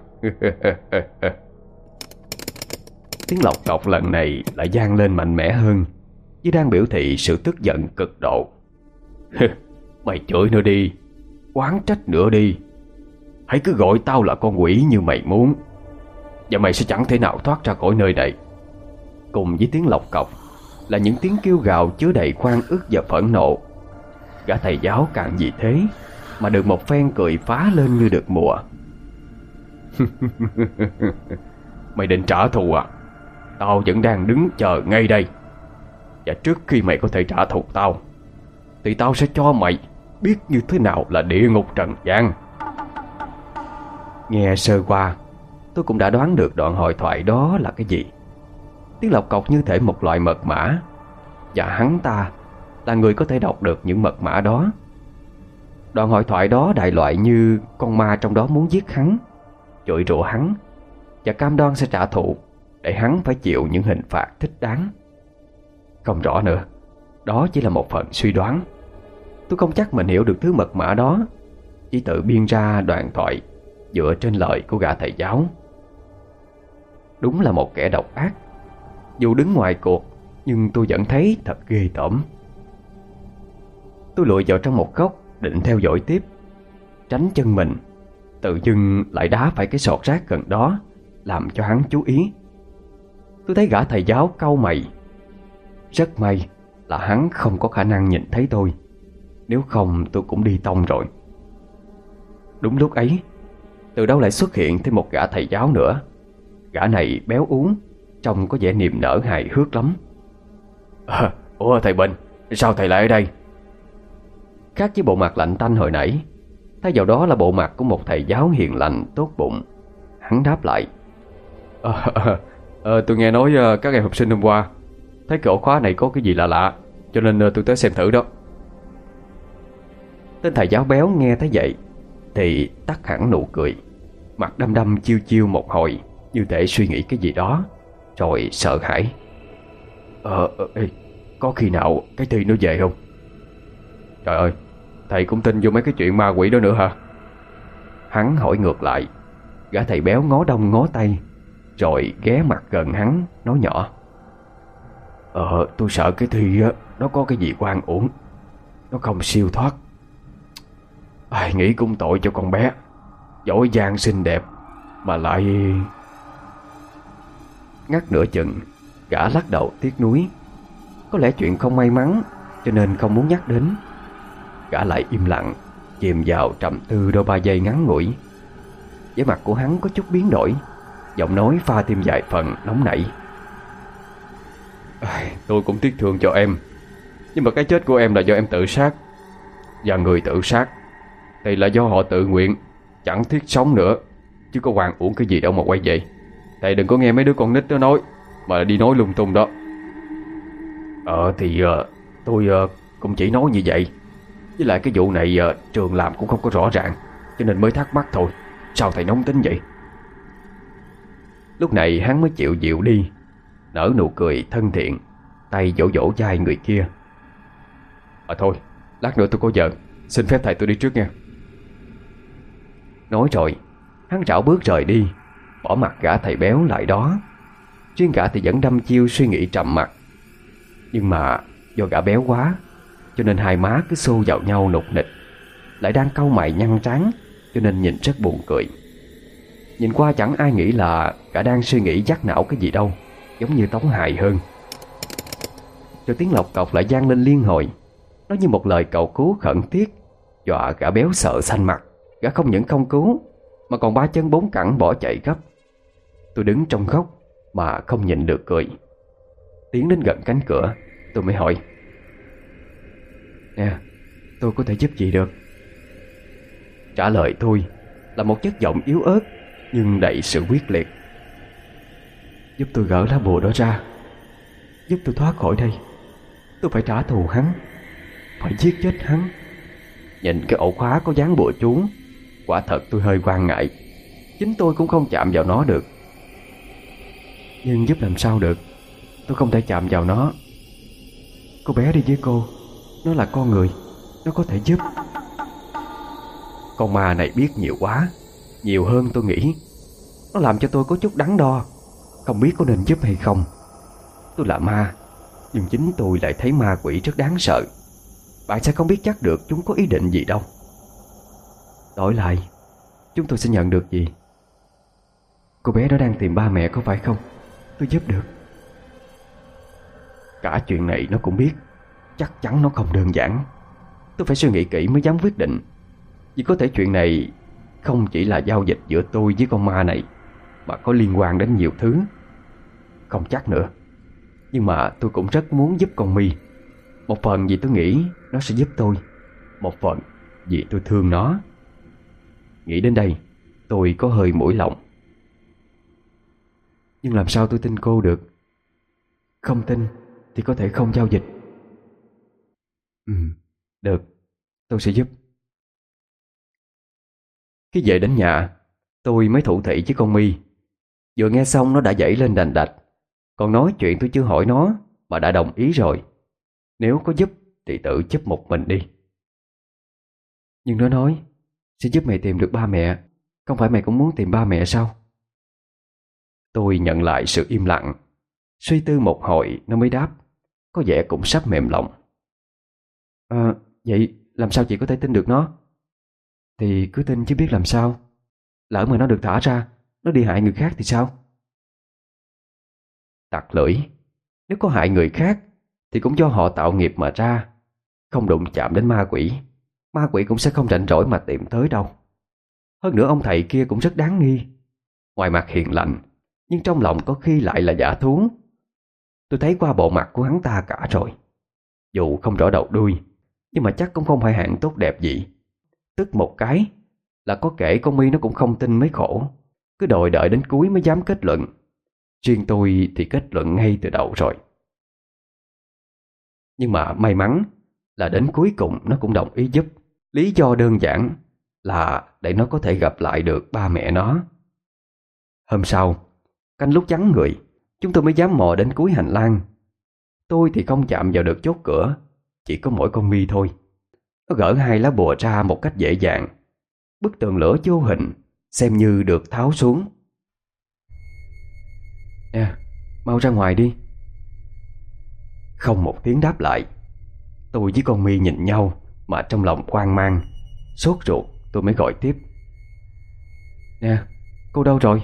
Tiếng lọc cọc lần này lại vang lên mạnh mẽ hơn, như đang biểu thị sự tức giận cực độ. "Mày chửi nữa đi, oán trách nữa đi. Hãy cứ gọi tao là con quỷ như mày muốn, và mày sẽ chẳng thể nào thoát ra khỏi nơi này." Cùng với tiếng lọc cọc là những tiếng kêu gào chứa đầy khoan ức và phẫn nộ. Gã thầy giáo càng vì thế mà được một phen cười phá lên như được mùa. "Mày định trả thù à? Tao vẫn đang đứng chờ ngay đây. Và trước khi mày có thể trả thù tao thì tao sẽ cho mày biết như thế nào là địa ngục trần gian." Nghe sơ qua, tôi cũng đã đoán được đoạn hội thoại đó là cái gì. Tiếng lọc cọc như thể một loại mật mã, và hắn ta là người có thể đọc được những mật mã đó. Đoạn hội thoại đó đại loại như con ma trong đó muốn giết hắn, chửi rủa hắn, và cam đoan sẽ trả thù để hắn phải chịu những hình phạt thích đáng. Không rõ nữa, đó chỉ là một phần suy đoán. Tôi không chắc mình hiểu được thứ mật mã đó, chỉ tự biên ra đoạn thoại dựa trên lời của gã thầy giáo. Đúng là một kẻ độc ác. Dù đứng ngoài cuộc, nhưng tôi vẫn thấy thật ghê tởm. Tôi lùi vào trong một góc định theo dõi tiếp. Tránh chân mình, tự dưng lại đá phải cái sọt rác gần đó, làm cho hắn chú ý. Tôi thấy gã thầy giáo cau mày. Rất may là hắn không có khả năng nhìn thấy tôi, nếu không tôi cũng đi tông rồi. Đúng lúc ấy, từ đâu lại xuất hiện thêm một gã thầy giáo nữa. Gã này béo ú, trông có vẻ niềm nở hài hước lắm. À, ủa thầy Bình, sao thầy lại ở đây? Khác với bộ mặt lạnh tanh hồi nãy, thay vào đó là bộ mặt của một thầy giáo hiền lành tốt bụng. Hắn đáp lại: à, à, à, tôi nghe nói à, các em học sinh hôm qua thấy cái ổ khóa này có cái gì lạ lạ, cho nên à, tôi tới xem thử đó. Tên thầy giáo béo nghe thấy vậy thì tắt hẳn nụ cười, mặt đăm đăm chiêu chiêu một hồi, như thể suy nghĩ cái gì đó, rồi sợ hãi: Ờ, ê, có khi nào cái Thi nó về không? Trời ơi, thầy cũng tin vô mấy cái chuyện ma quỷ đó nữa hả? Hắn hỏi ngược lại. Gã thầy béo ngó đông ngó tây, rồi ghé mặt gần hắn, nói nhỏ: Ờ, tôi sợ cái Thi á, nó có cái gì oan uổng, nó không siêu thoát. Ai nghĩ cũng tội cho con bé, giỏi giang xinh đẹp mà lại... Ngắt nửa chừng, gã lắc đầu tiếc nuối. Có lẽ chuyện không may mắn, cho nên không muốn nhắc đến. Gã lại im lặng, chìm vào trầm tư đôi ba giây ngắn ngủi. Vẻ mặt của hắn có chút biến đổi, giọng nói pha thêm vài phần nóng nảy: Tôi cũng tiếc thương cho em, nhưng mà cái chết của em là do em tự sát. Và người tự sát thì là do họ tự nguyện, chẳng thiết sống nữa, chứ có oan uổng cái gì đâu mà quay về. Thầy đừng có nghe mấy đứa con nít nó nói mà đi nói lung tung đó. Ờ thì uh, tôi uh, cũng chỉ nói như vậy. Với lại cái vụ này uh, trường làm cũng không có rõ ràng, cho nên mới thắc mắc thôi. Sao thầy nóng tính vậy? Lúc này hắn mới chịu dịu đi, nở nụ cười thân thiện, tay vỗ vỗ vai người kia. À thôi, lát nữa tôi có vợ, xin phép thầy tôi đi trước nha. Nói rồi, hắn rảo bước rời đi, bỏ mặc gã thầy béo lại đó. Riêng gã thì vẫn đăm chiêu suy nghĩ trầm mặc. Nhưng mà do gã béo quá, cho nên hai má cứ xô vào nhau nụt nịch, lại đang cau mày nhăn trán, cho nên nhìn rất buồn cười. Nhìn qua chẳng ai nghĩ là gã đang suy nghĩ dắt não cái gì đâu, giống như tấu hài hơn. Rồi tiếng lọc cọc lại vang lên liên hồi, nó như một lời cầu cứu khẩn thiết, dọa gã béo sợ xanh mặt. Gã không những không cứu, mà còn ba chân bốn cẳng bỏ chạy gấp. Tôi đứng trong góc mà không nhịn được cười. Tiến đến gần cánh cửa, tôi mới hỏi: Nè, tôi có thể giúp gì được? Trả lời tôi là một chất giọng yếu ớt nhưng đầy sự quyết liệt: Giúp tôi gỡ lá bùa đó ra, giúp tôi thoát khỏi đây. Tôi phải trả thù hắn, phải giết chết hắn. Nhìn cái ổ khóa có dán bùa chú, quả thật tôi hơi quan ngại. Chính tôi cũng không chạm vào nó được. Nhưng giúp làm sao được, tôi không thể chạm vào nó. Cô bé đi với cô, nó là con người, nó có thể giúp. Con ma này biết nhiều quá, nhiều hơn tôi nghĩ. Nó làm cho tôi có chút đắn đo, không biết có nên giúp hay không. Tôi là ma, nhưng chính tôi lại thấy ma quỷ rất đáng sợ. Bạn sẽ không biết chắc được chúng có ý định gì đâu. Đổi lại, chúng tôi sẽ nhận được gì? Cô bé đó đang tìm ba mẹ có phải không? Tôi giúp được. Cả chuyện này nó cũng biết. Chắc chắn nó không đơn giản. Tôi phải suy nghĩ kỹ mới dám quyết định. Vì có thể chuyện này không chỉ là giao dịch giữa tôi với con ma này, mà có liên quan đến nhiều thứ. Không chắc nữa. Nhưng mà tôi cũng rất muốn giúp con My. Một phần vì tôi nghĩ nó sẽ giúp tôi, một phần vì tôi thương nó. Nghĩ đến đây, tôi có hơi mũi lòng. Nhưng làm sao tôi tin cô được? Không tin thì có thể không giao dịch. Ừ, được, tôi sẽ giúp. Khi về đến nhà, tôi mới thủ thỉ với con My. Vừa nghe xong nó đã dậy lên đành đạch, còn nói chuyện tôi chưa hỏi nó mà đã đồng ý rồi. Nếu có giúp thì tự giúp một mình đi. Nhưng nó nói sẽ giúp mày tìm được ba mẹ. Không phải mày cũng muốn tìm ba mẹ sao? Tôi nhận lại sự im lặng. Suy tư một hồi nó mới đáp, có vẻ cũng sắp mềm lòng. À, vậy làm sao chị có thể tin được nó? Thì cứ tin chứ biết làm sao. Lỡ mà nó được thả ra, nó đi hại người khác thì sao? Tặc lưỡi. Nếu có hại người khác thì cũng do họ tạo nghiệp mà ra. Không đụng chạm đến ma quỷ, ma quỷ cũng sẽ không rảnh rỗi mà tìm tới đâu. Hơn nữa ông thầy kia cũng rất đáng nghi. Ngoài mặt hiền lành, nhưng trong lòng có khi lại là dã thú. Tôi thấy qua bộ mặt của hắn ta cả rồi. Dù không rõ đầu đuôi, nhưng mà chắc cũng không phải hạng tốt đẹp gì. Tức một cái là có kể con My nó cũng không tin mấy khổ, cứ đòi đợi đến cuối mới dám kết luận. Riêng tôi thì kết luận ngay từ đầu rồi. Nhưng mà may mắn là đến cuối cùng nó cũng đồng ý giúp. Lý do đơn giản là để nó có thể gặp lại được ba mẹ nó. Hôm sau, canh lúc vắng người, chúng tôi mới dám mò đến cuối hành lang. Tôi thì không chạm vào được chốt cửa, chỉ có mỗi con My thôi. Nó gỡ hai lá bùa ra một cách dễ dàng. Bức tường lửa vô hình xem như được tháo xuống. Nè, mau ra ngoài đi. Không một tiếng đáp lại. Tôi với con My nhìn nhau mà trong lòng hoang mang. Sốt ruột tôi mới gọi tiếp. Nè, cô đâu rồi?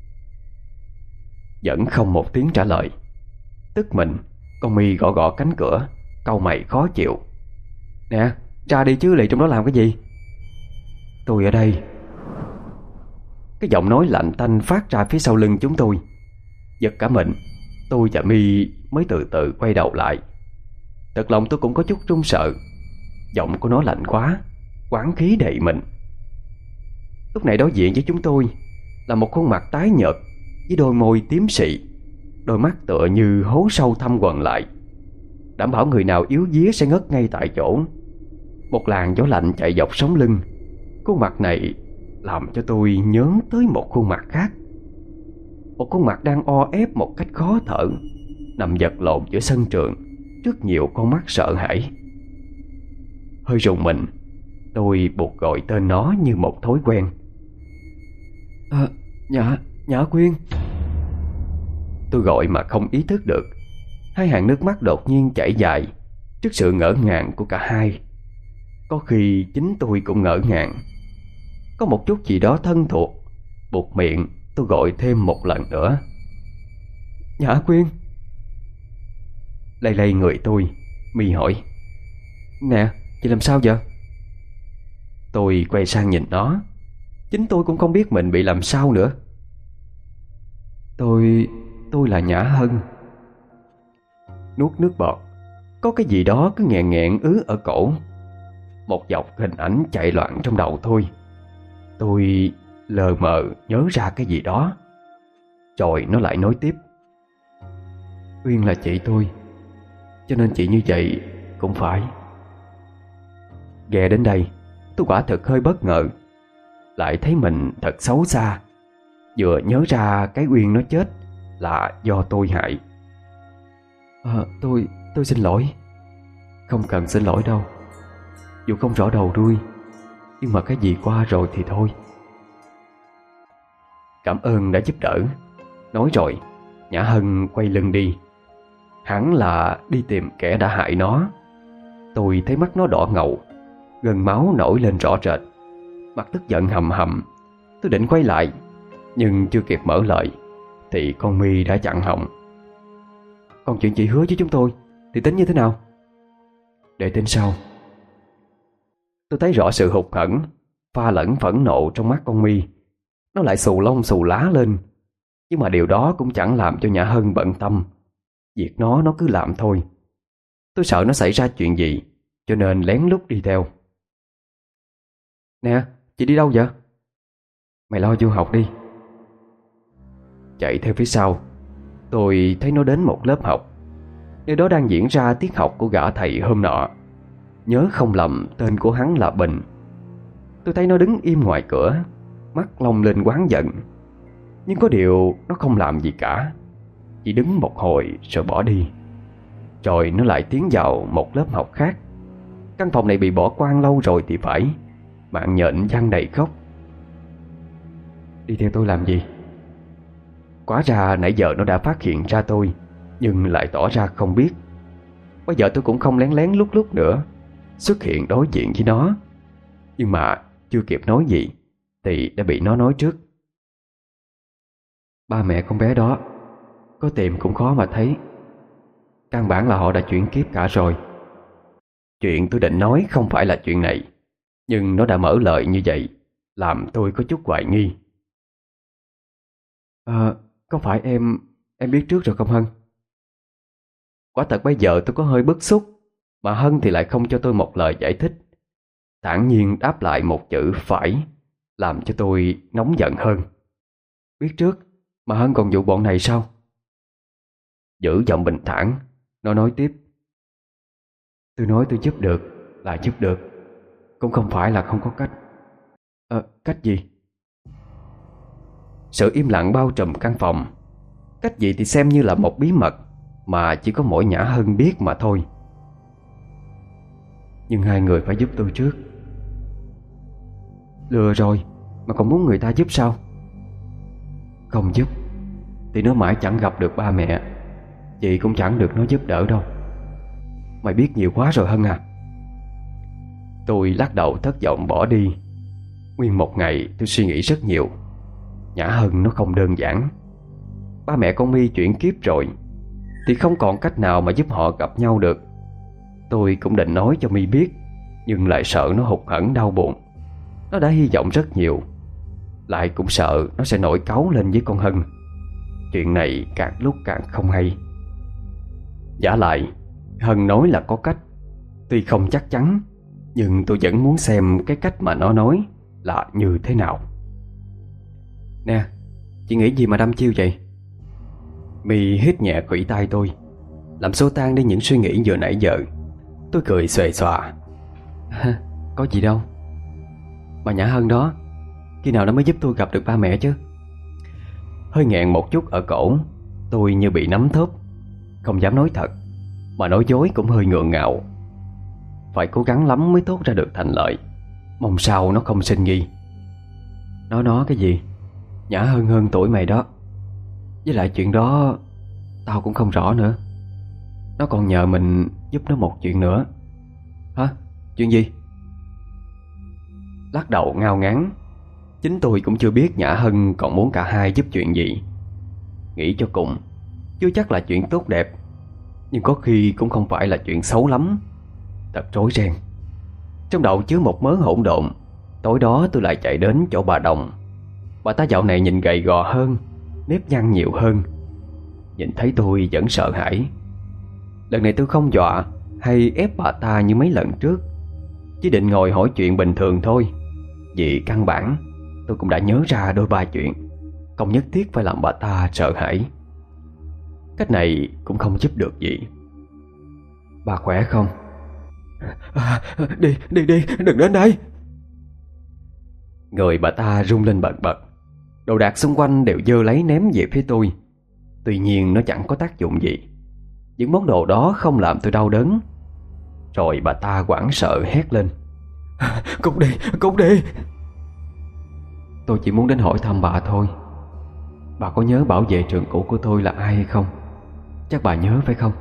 Vẫn không một tiếng trả lời. Tức mình, con My gõ gõ cánh cửa, cau mày khó chịu. Nè, ra đi chứ, lại trong đó làm cái gì? Tôi ở đây. Cái giọng nói lạnh tanh phát ra phía sau lưng chúng tôi. Giật cả mình, tôi và My mới từ từ quay đầu lại. Thật lòng tôi cũng có chút run sợ. Giọng của nó lạnh quá, oán khí đầy mình. Lúc này đối diện với chúng tôi là một khuôn mặt tái nhợt với đôi môi tím xị, đôi mắt tựa như hố sâu thâm quầng lại, đảm bảo người nào yếu vía sẽ ngất ngay tại chỗ. Một làn gió lạnh chạy dọc sống lưng. Khuôn mặt này làm cho tôi nhớ tới một khuôn mặt khác. Một khuôn mặt đang o ép một cách khó thở, nằm vật lộn giữa sân trường trước nhiều con mắt sợ hãi. Hơi rùng mình, tôi buộc gọi tên nó như một thói quen. À, Nhã, Nhã Quyên. Tôi gọi mà không ý thức được. Hai hàng nước mắt đột nhiên chảy dài trước sự ngỡ ngàng của cả hai. Có khi chính tôi cũng ngỡ ngàng. Có một chút gì đó thân thuộc, buộc miệng tôi gọi thêm một lần nữa. Nhã Quyên. Lay lay người tôi, My hỏi. Nè, chị làm sao vậy? Tôi quay sang nhìn nó. Chính tôi cũng không biết mình bị làm sao nữa. Tôi... tôi là Nhã Hân. Nuốt nước bọt. Có cái gì đó cứ nghẹn nghẹn ứ ở cổ. Một dọc hình ảnh chạy loạn trong đầu tôi. Tôi lờ mờ nhớ ra cái gì đó. Rồi nó lại nói tiếp. Uyên là chị tôi, cho nên chị như vậy cũng phải. Ghé đến đây, tôi quả thực hơi bất ngờ. Lại thấy mình thật xấu xa. Vừa nhớ ra cái Uyên nó chết là do tôi hại. À, tôi, tôi xin lỗi. Không cần xin lỗi đâu. Dù không rõ đầu đuôi, nhưng mà cái gì qua rồi thì thôi. Cảm ơn đã giúp đỡ. Nói rồi, Nhã Hân quay lưng đi. Hẳn là đi tìm kẻ đã hại nó. Tôi thấy mắt nó đỏ ngầu, gần máu nổi lên rõ rệt. Mặt tức giận hầm hầm. Tôi định quay lại, nhưng chưa kịp mở lời thì con My đã chặn họng. Còn chuyện chị hứa với chúng tôi thì tính như thế nào? Để tính sau. Tôi thấy rõ sự hụt hẫng pha lẫn phẫn nộ trong mắt con My. Nó lại xù lông xù lá lên. Nhưng mà điều đó cũng chẳng làm cho Nhã Hân bận tâm. Việc nó nó cứ làm thôi. Tôi sợ nó xảy ra chuyện gì, cho nên lén lút đi theo. Nè, chị đi đâu vậy? Mày lo vô học đi. Chạy theo phía sau, tôi thấy nó đến một lớp học. Nơi đó đang diễn ra tiết học của gã thầy hôm nọ. Nhớ không lầm tên của hắn là Bình. Tôi thấy nó đứng im ngoài cửa, mắt long lên oán giận. Nhưng có điều nó không làm gì cả, chỉ đứng một hồi rồi bỏ đi. Rồi nó lại tiến vào một lớp học khác. Căn phòng này bị bỏ quang lâu rồi thì phải. Mạng nhện văng đầy khóc. Đi theo tôi làm gì? Quá ra nãy giờ nó đã phát hiện ra tôi, nhưng lại tỏ ra không biết. Bây giờ tôi cũng không lén lén lút lút nữa, xuất hiện đối diện với nó. Nhưng mà chưa kịp nói gì thì đã bị nó nói trước. Ba mẹ con bé đó có tìm cũng khó mà thấy. Căn bản là họ đã chuyển kiếp cả rồi. Chuyện tôi định nói không phải là chuyện này, nhưng nó đã mở lời như vậy, làm tôi có chút hoài nghi. À, có phải em Em biết trước rồi không Hân? Quả thật bây giờ tôi có hơi bức xúc, mà Hân thì lại không cho tôi một lời giải thích. Thản nhiên đáp lại một chữ phải, làm cho tôi nóng giận hơn. Biết trước mà Hân còn dụ bọn này sao? Giữ giọng bình thản, nó nói tiếp. Tôi nói tôi giúp được là giúp được, cũng không phải là không có cách. Ờ, cách gì? Sự im lặng bao trùm căn phòng. Cách gì thì xem như là một bí mật mà chỉ có mỗi Nhã Hân biết mà thôi. Nhưng hai người phải giúp tôi trước. Lừa rồi mà còn muốn người ta giúp sao? Không giúp thì nó mãi chẳng gặp được ba mẹ, chị cũng chẳng được nó giúp đỡ đâu. Mày biết nhiều quá rồi Hân à. Tôi lắc đầu thất vọng bỏ đi. Nguyên một ngày tôi suy nghĩ rất nhiều. Nhã Hân nó không đơn giản. Ba mẹ con My chuyển kiếp rồi thì không còn cách nào mà giúp họ gặp nhau được. Tôi cũng định nói cho My biết, nhưng lại sợ nó hụt hẫng đau buồn. Nó đã hy vọng rất nhiều, lại cũng sợ nó sẽ nổi cáu lên với con Hân. Chuyện này càng lúc càng không hay. Giả lại Hân nói là có cách. Tuy không chắc chắn, nhưng tôi vẫn muốn xem cái cách mà nó nói là như thế nào. Nè, chị nghĩ gì mà đăm chiêu vậy? My hít nhẹ khuỷu tay tôi, làm xua tan đi những suy nghĩ vừa nãy giờ. Tôi cười xuề xòa. Có gì đâu. Mà Nhã Hân đó, khi nào nó mới giúp tôi gặp được ba mẹ chứ? Hơi nghẹn một chút ở cổ, tôi như bị nắm thóp, không dám nói thật, mà nói dối cũng hơi ngượng ngạo. Phải cố gắng lắm mới thốt ra được thành lời, mong sao nó không sinh nghi. Nó nó cái gì? Nhã Hân hơn tuổi mày đó. Với lại chuyện đó tao cũng không rõ nữa. Nó còn nhờ mình giúp nó một chuyện nữa. Hả? Chuyện gì? Lắc đầu ngao ngán. Chính tôi cũng chưa biết Nhã Hân còn muốn cả hai giúp chuyện gì. Nghĩ cho cùng, chưa chắc là chuyện tốt đẹp, nhưng có khi cũng không phải là chuyện xấu lắm. Thật rối ren. Trong đầu chứa một mớ hỗn độn. Tối đó tôi lại chạy đến chỗ bà Đồng. Bà ta dạo này nhìn gầy gò hơn, nếp nhăn nhiều hơn. Nhìn thấy tôi vẫn sợ hãi. Lần này tôi không dọa hay ép bà ta như mấy lần trước, chỉ định ngồi hỏi chuyện bình thường thôi. Vì căn bản tôi cũng đã nhớ ra đôi ba chuyện, không nhất thiết phải làm bà ta sợ hãi. Cách này cũng không giúp được gì. Bà khỏe không? À, đi, đi, đi, đừng đến đây. Người bà ta rung lên bần bật. Đồ đạc xung quanh đều dơ lấy ném về phía tôi. Tuy nhiên nó chẳng có tác dụng gì. Những món đồ đó không làm tôi đau đớn. Rồi bà ta hoảng sợ hét lên. Cút đi, cút đi. Tôi chỉ muốn đến hỏi thăm bà thôi. Bà có nhớ bảo vệ trường cũ của tôi là ai hay không? Chắc bà nhớ phải không?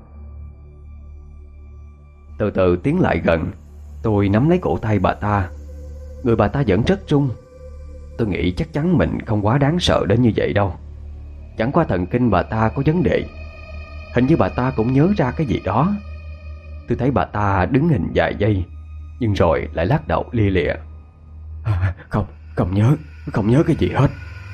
Từ từ tiến lại gần, tôi nắm lấy cổ tay bà ta. Người bà ta vẫn rất run. Tôi nghĩ chắc chắn mình không quá đáng sợ đến như vậy đâu. Chẳng qua thần kinh bà ta có vấn đề. Hình như bà ta cũng nhớ ra cái gì đó. Tôi thấy bà ta đứng hình vài giây, nhưng rồi lại lắc đầu lia lịa. À, không, không nhớ, không nhớ cái gì hết.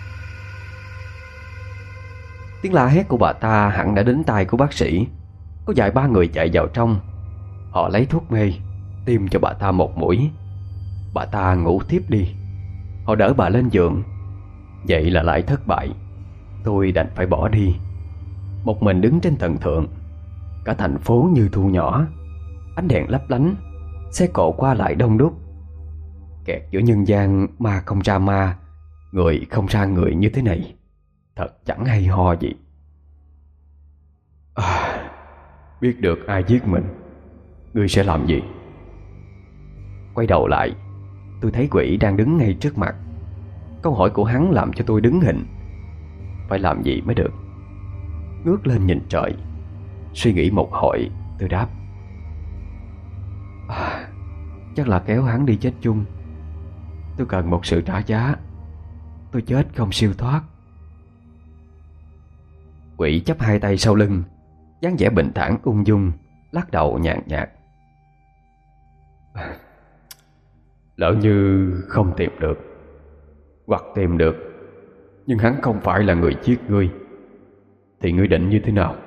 Tiếng la hét của bà ta hẳn đã đến tai của bác sĩ. Có vài ba người chạy vào trong. Họ lấy thuốc mê, tiêm cho bà ta một mũi. Bà ta ngủ thiếp đi. Họ đỡ bà lên giường. Vậy là lại thất bại. Tôi đành phải bỏ đi. Một mình đứng trên tầng thượng. Cả thành phố như thu nhỏ. Ánh đèn lấp lánh, xe cộ qua lại đông đúc. Kẹt giữa nhân gian ma không ra ma, người không ra người như thế này, thật chẳng hay ho gì. À, biết được ai giết mình, ngươi sẽ làm gì? Quay đầu lại, tôi thấy quỷ đang đứng ngay trước mặt. Câu hỏi của hắn làm cho tôi đứng hình. Phải làm gì mới được? Ngước lên nhìn trời, suy nghĩ một hồi, tôi đáp. À, chắc là kéo hắn đi chết chung. Tôi cần một sự trả giá. Tôi chết không siêu thoát. Quỷ chắp hai tay sau lưng, dáng vẻ bình thản ung dung, lắc đầu nhàn nhạt. Lỡ như không tìm được, hoặc tìm được nhưng hắn không phải là người giết ngươi, thì ngươi định như thế nào?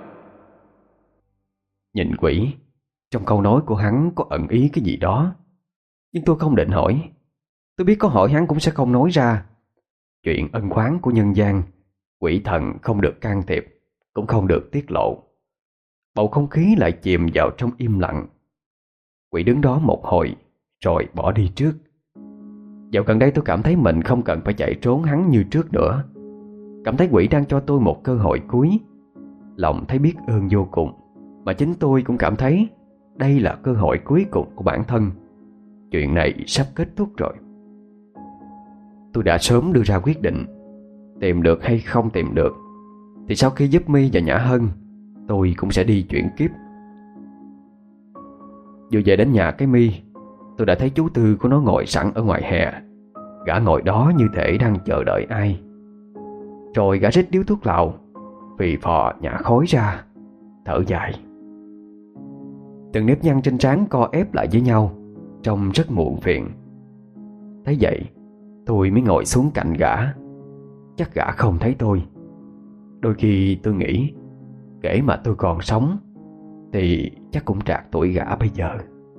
Nhìn quỷ, trong câu nói của hắn có ẩn ý cái gì đó, nhưng tôi không định hỏi. Tôi biết có hỏi hắn cũng sẽ không nói ra. Chuyện ân oán của nhân gian, quỷ thần không được can thiệp, cũng không được tiết lộ. Bầu không khí lại chìm vào trong im lặng. Quỷ đứng đó một hồi rồi bỏ đi trước. Dạo gần đây tôi cảm thấy mình không cần phải chạy trốn hắn như trước nữa. Cảm thấy quỷ đang cho tôi một cơ hội cuối. Lòng thấy biết ơn vô cùng. Mà chính tôi cũng cảm thấy đây là cơ hội cuối cùng của bản thân. Chuyện này sắp kết thúc rồi. Tôi đã sớm đưa ra quyết định, tìm được hay không tìm được thì sau khi giúp My và Nhã Hân, tôi cũng sẽ đi chuyển kiếp. Vừa về đến nhà cái My, tôi đã thấy chú Tư của nó ngồi sẵn ở ngoài hè. Gã ngồi đó như thể đang chờ đợi ai. Rồi gã rít điếu thuốc lào, phì phò nhả khói ra, thở dài. Từng nếp nhăn trên trán co ép lại với nhau, trông rất muộn phiền. Thấy vậy, tôi mới ngồi xuống cạnh gã. Chắc gã không thấy tôi. Đôi khi tôi nghĩ, kể mà tôi còn sống thì chắc cũng trạc tuổi gã bây giờ.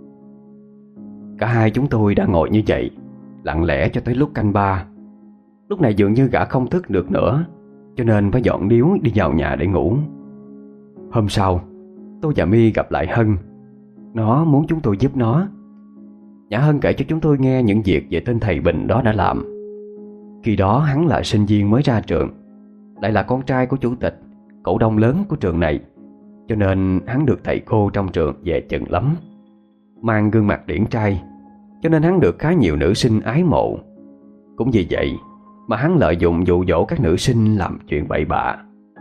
Cả hai chúng tôi đã ngồi như vậy lặng lẽ cho tới lúc canh ba. Lúc này dường như gã không thức được nữa, cho nên phải dọn điếu đi vào nhà để ngủ. Hôm sau, tôi và My gặp lại Hân. Nó muốn chúng tôi giúp nó. Nhã Hân kể cho chúng tôi nghe những việc về tên thầy Bình đó đã làm. Khi đó hắn là sinh viên mới ra trường, lại là con trai của chủ tịch, cổ đông lớn của trường này, cho nên hắn được thầy cô trong trường về chừng lắm. Mang gương mặt điển trai, cho nên hắn được khá nhiều nữ sinh ái mộ. Cũng vì vậy mà hắn lợi dụng dụ dỗ các nữ sinh làm chuyện bậy bạ.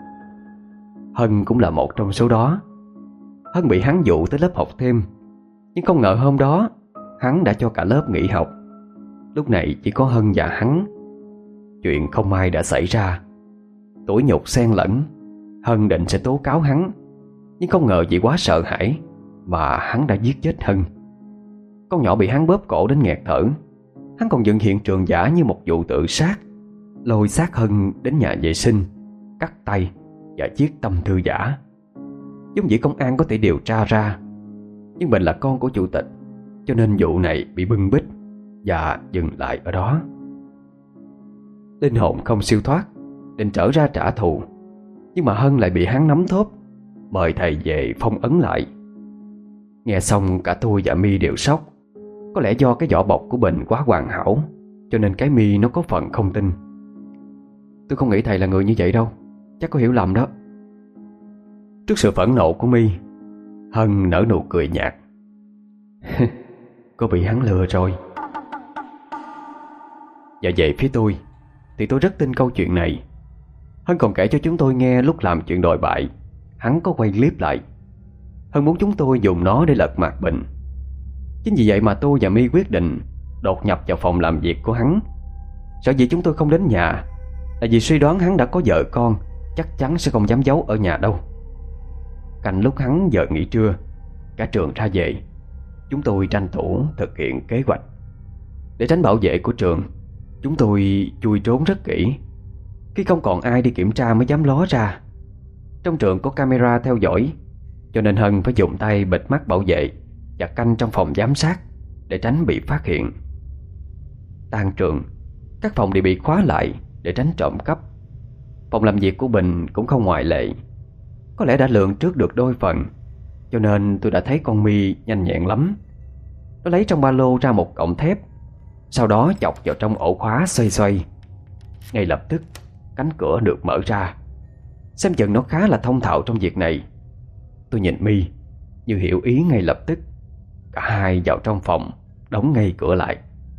Hân cũng là một trong số đó. Hân bị hắn dụ tới lớp học thêm, nhưng không ngờ hôm đó hắn đã cho cả lớp nghỉ học. Lúc này chỉ có Hân và hắn. Chuyện không may đã xảy ra. Tủi nhục xen lẫn. Hân định sẽ tố cáo hắn, nhưng không ngờ vì quá sợ hãi mà hắn đã giết chết Hân. Con nhỏ bị hắn bóp cổ đến nghẹt thở. Hắn còn dựng hiện trường giả như một vụ tự sát, lôi xác Hân đến nhà vệ sinh, cắt tay và viết tâm thư giả. Giống dĩ công an có thể điều tra ra, nhưng mình là con của chủ tịch, cho nên vụ này bị bưng bít và dừng lại ở đó. Linh hồn không siêu thoát, định trở ra trả thù, nhưng mà Hân lại bị hắn nắm thóp, mời thầy về phong ấn lại. Nghe xong cả tôi và My đều sốc. Có lẽ do cái vỏ bọc của Bình quá hoàn hảo, cho nên cái My nó có phần không tin. Tôi không nghĩ thầy là người như vậy đâu, chắc có hiểu lầm đó. Trước sự phẫn nộ của My, Hân nở nụ cười nhạt. Cô bị hắn lừa rồi. Và về phía tôi thì tôi rất tin câu chuyện này. Hân còn kể cho chúng tôi nghe lúc làm chuyện đồi bại, hắn có quay clip lại. Hân muốn chúng tôi dùng nó để lật mặt Bình. Chính vì vậy mà tôi và My quyết định đột nhập vào phòng làm việc của hắn. Sở dĩ chúng tôi không đến nhà là vì suy đoán hắn đã có vợ con, chắc chắn sẽ không dám giấu ở nhà đâu. Cạnh lúc hắn giờ nghỉ trưa, cả trường ra về, chúng tôi tranh thủ thực hiện kế hoạch. Để tránh bảo vệ của trường, chúng tôi chui trốn rất kỹ. Khi không còn ai đi kiểm tra mới dám ló ra. Trong trường có camera theo dõi, cho nên Hân phải dùng tay bịt mắt bảo vệ và canh trong phòng giám sát để tránh bị phát hiện. Tan trường, các phòng đều bị khóa lại để tránh trộm cắp. Phòng làm việc của Bình cũng không ngoại lệ. Có lẽ đã lường trước được đôi phần, cho nên tôi đã thấy con My nhanh nhẹn lắm. Nó lấy trong ba lô ra một cọng thép, sau đó chọc vào trong ổ khóa xoay xoay. Ngay lập tức cánh cửa được mở ra. Xem chừng nó khá là thông thạo trong việc này. Tôi nhìn My như hiểu ý ngay lập tức. Cả hai vào trong phòng, đóng ngay cửa lại.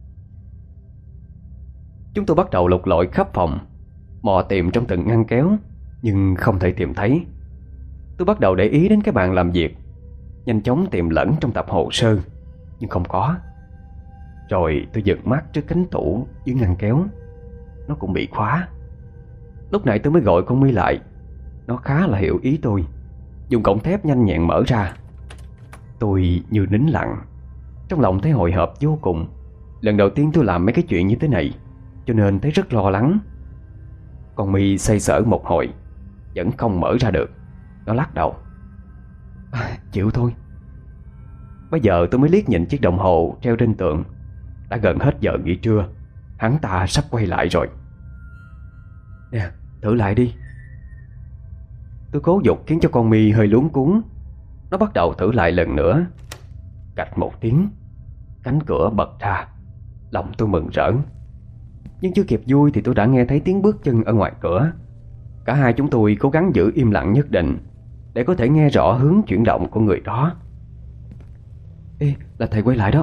Chúng tôi bắt đầu lục lọi khắp phòng, mò tìm trong từng ngăn kéo, nhưng không thể tìm thấy. Tôi bắt đầu để ý đến cái bàn làm việc, nhanh chóng tìm lẫn trong tập hồ sơ, nhưng không có. Rồi tôi giật mắt trước cánh tủ dưới ngăn kéo, nó cũng bị khóa. Lúc này tôi mới gọi con My lại. Nó khá là hiểu ý tôi, dùng cọng thép nhanh nhẹn mở ra. Tôi như nín lặng, trong lòng thấy hồi hộp vô cùng. Lần đầu tiên tôi làm mấy cái chuyện như thế này, cho nên thấy rất lo lắng. Con My xoay sở một hồi vẫn không mở ra được. Nó lắc đầu. À, chịu thôi. Bây giờ tôi mới liếc nhìn chiếc đồng hồ treo trên tường. Đã gần hết giờ nghỉ trưa. Hắn ta sắp quay lại rồi. Nè, thử lại đi. Tôi cố giục khiến cho con My hơi luống cuống. Nó bắt đầu thử lại lần nữa. Cạch một tiếng, cánh cửa bật ra. Lòng tôi mừng rỡ. Nhưng chưa kịp vui thì tôi đã nghe thấy tiếng bước chân ở ngoài cửa. Cả hai chúng tôi cố gắng giữ im lặng nhất định để có thể nghe rõ hướng chuyển động của người đó. Ê, là thầy quay lại đó.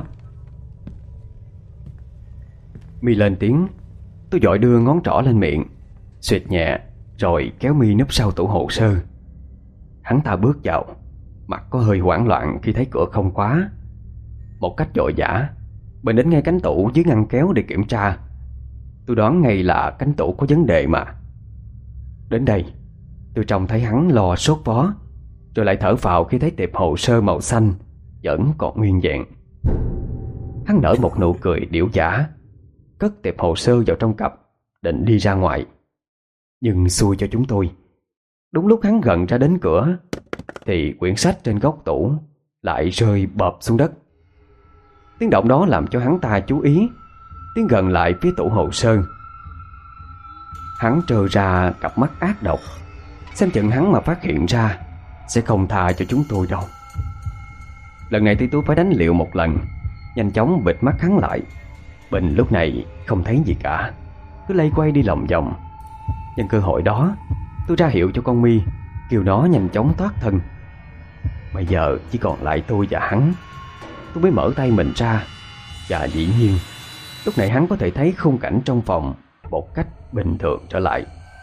My lên tiếng. Tôi vội đưa ngón trỏ lên miệng, xuyệt nhẹ rồi kéo My núp sau tủ hồ sơ. Hắn ta bước vào, mặt có hơi hoảng loạn khi thấy cửa không khóa. Một cách vội vã, mình đến ngay cánh tủ dưới ngăn kéo để kiểm tra. Tôi đoán ngay là cánh tủ có vấn đề mà. Đến đây, tôi trông thấy hắn lo sốt vó, rồi lại thở phào khi thấy tệp hồ sơ màu xanh vẫn còn nguyên vẹn. Hắn nở một nụ cười điểu dã, cất tệp hồ sơ vào trong cặp, định đi ra ngoài. Nhưng xui cho chúng tôi, đúng lúc hắn gần ra đến cửa thì quyển sách trên góc tủ lại rơi bợp xuống đất. Tiếng động đó làm cho hắn ta chú ý, tiến gần lại phía tủ hồ sơ. Hắn trơ ra cặp mắt ác độc. Xem chừng hắn mà phát hiện ra sẽ không tha cho chúng tôi đâu. Lần này thì tôi phải đánh liều một lần, nhanh chóng bịt mắt hắn lại. Bình lúc này không thấy gì cả, cứ lây quay đi lòng vòng. Nhân cơ hội đó, tôi ra hiệu cho con My, kêu nó nhanh chóng thoát thân. Bây giờ chỉ còn lại tôi và hắn. Tôi mới mở tay mình ra, và dĩ nhiên lúc này hắn có thể thấy khung cảnh trong phòng một cách bình thường trở lại.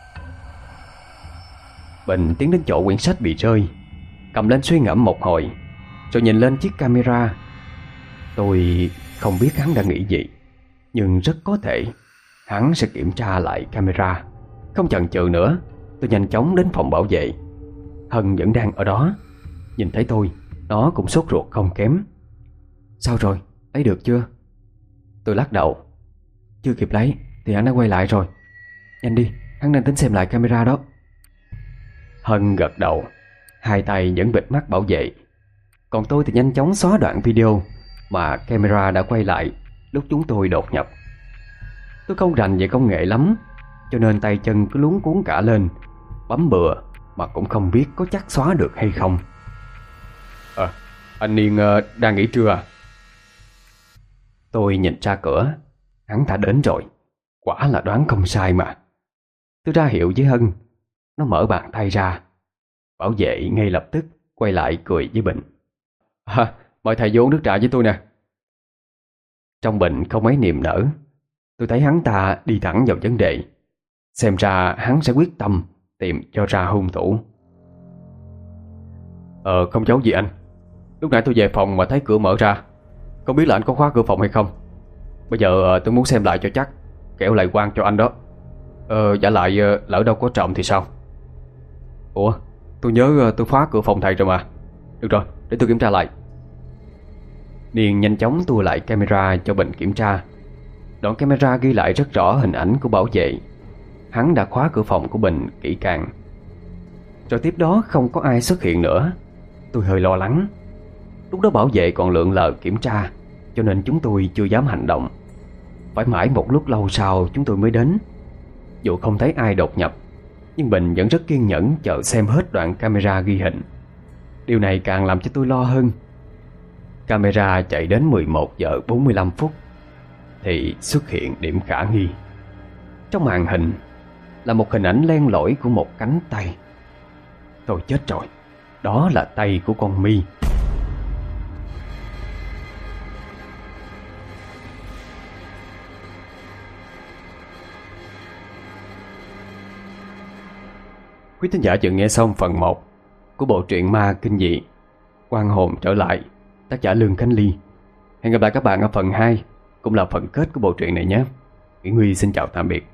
Bình tiến đến chỗ quyển sách bị rơi, cầm lên suy ngẫm một hồi, rồi nhìn lên chiếc camera. Tôi không biết hắn đã nghĩ gì, nhưng rất có thể hắn sẽ kiểm tra lại camera. Không chần chừ nữa, tôi nhanh chóng đến phòng bảo vệ. Hân vẫn đang ở đó. Nhìn thấy tôi, nó cũng sốt ruột không kém. Sao rồi, lấy được chưa? Tôi lắc đầu. Chưa kịp lấy thì hắn đã quay lại rồi. Nhanh đi, hắn đang tính xem lại camera đó. Hân gật đầu, hai tay vẫn bịt mắt bảo vệ. Còn tôi thì nhanh chóng xóa đoạn video mà camera đã quay lại lúc chúng tôi đột nhập. Tôi không rành về công nghệ lắm, cho nên tay chân cứ luống cuống cả lên, bấm bừa mà cũng không biết có chắc xóa được hay không. À, anh Niên uh, đang nghỉ trưa à? Tôi nhìn ra cửa, hắn ta đến rồi. Quả là đoán không sai mà. Tôi ra hiệu với Hân. Nó mở bàn tay ra. Bảo vệ ngay lập tức quay lại cười với Bình. À, mời thầy vô uống nước trà với tôi nè. Trong Bình không mấy niềm nở. Tôi thấy hắn ta đi thẳng vào vấn đề. Xem ra hắn sẽ quyết tâm tìm cho ra hung thủ. Ờ không giấu gì anh. Lúc nãy tôi về phòng mà thấy cửa mở ra. Không biết là anh có khóa cửa phòng hay không. Bây giờ tôi muốn xem lại cho chắc, kẻo lại quan cho anh đó. Ờ giả lại lỡ đâu có trộm thì sao? Ủa tôi nhớ tôi khóa cửa phòng thầy rồi mà. Được rồi, để tôi kiểm tra lại. Niên nhanh chóng tua lại camera cho Bình kiểm tra. Đoạn camera ghi lại rất rõ hình ảnh của bảo vệ. Hắn đã khóa cửa phòng của Bình kỹ càng. Rồi tiếp đó không có ai xuất hiện nữa. Tôi hơi lo lắng. Lúc đó bảo vệ còn lượn lờ kiểm tra, cho nên chúng tôi chưa dám hành động. Phải mãi một lúc lâu sau chúng tôi mới đến. Dù không thấy ai đột nhập, nhưng Bình vẫn rất kiên nhẫn chờ xem hết đoạn camera ghi hình. Điều này càng làm cho tôi lo hơn. Camera chạy đến mười một giờ bốn mươi lăm phút thì xuất hiện điểm khả nghi. Trong màn hình là một hình ảnh len lỏi của một cánh tay. Tôi chết rồi, đó là tay của con My. Quý thính giả vừa nghe xong phần một của bộ truyện ma kinh dị Oan hồn trở lại, tác giả Lương Khánh Ly. Hẹn gặp lại các bạn ở phần hai, cũng là phần kết của bộ truyện này nhé. Nguyễn Huy xin chào tạm biệt.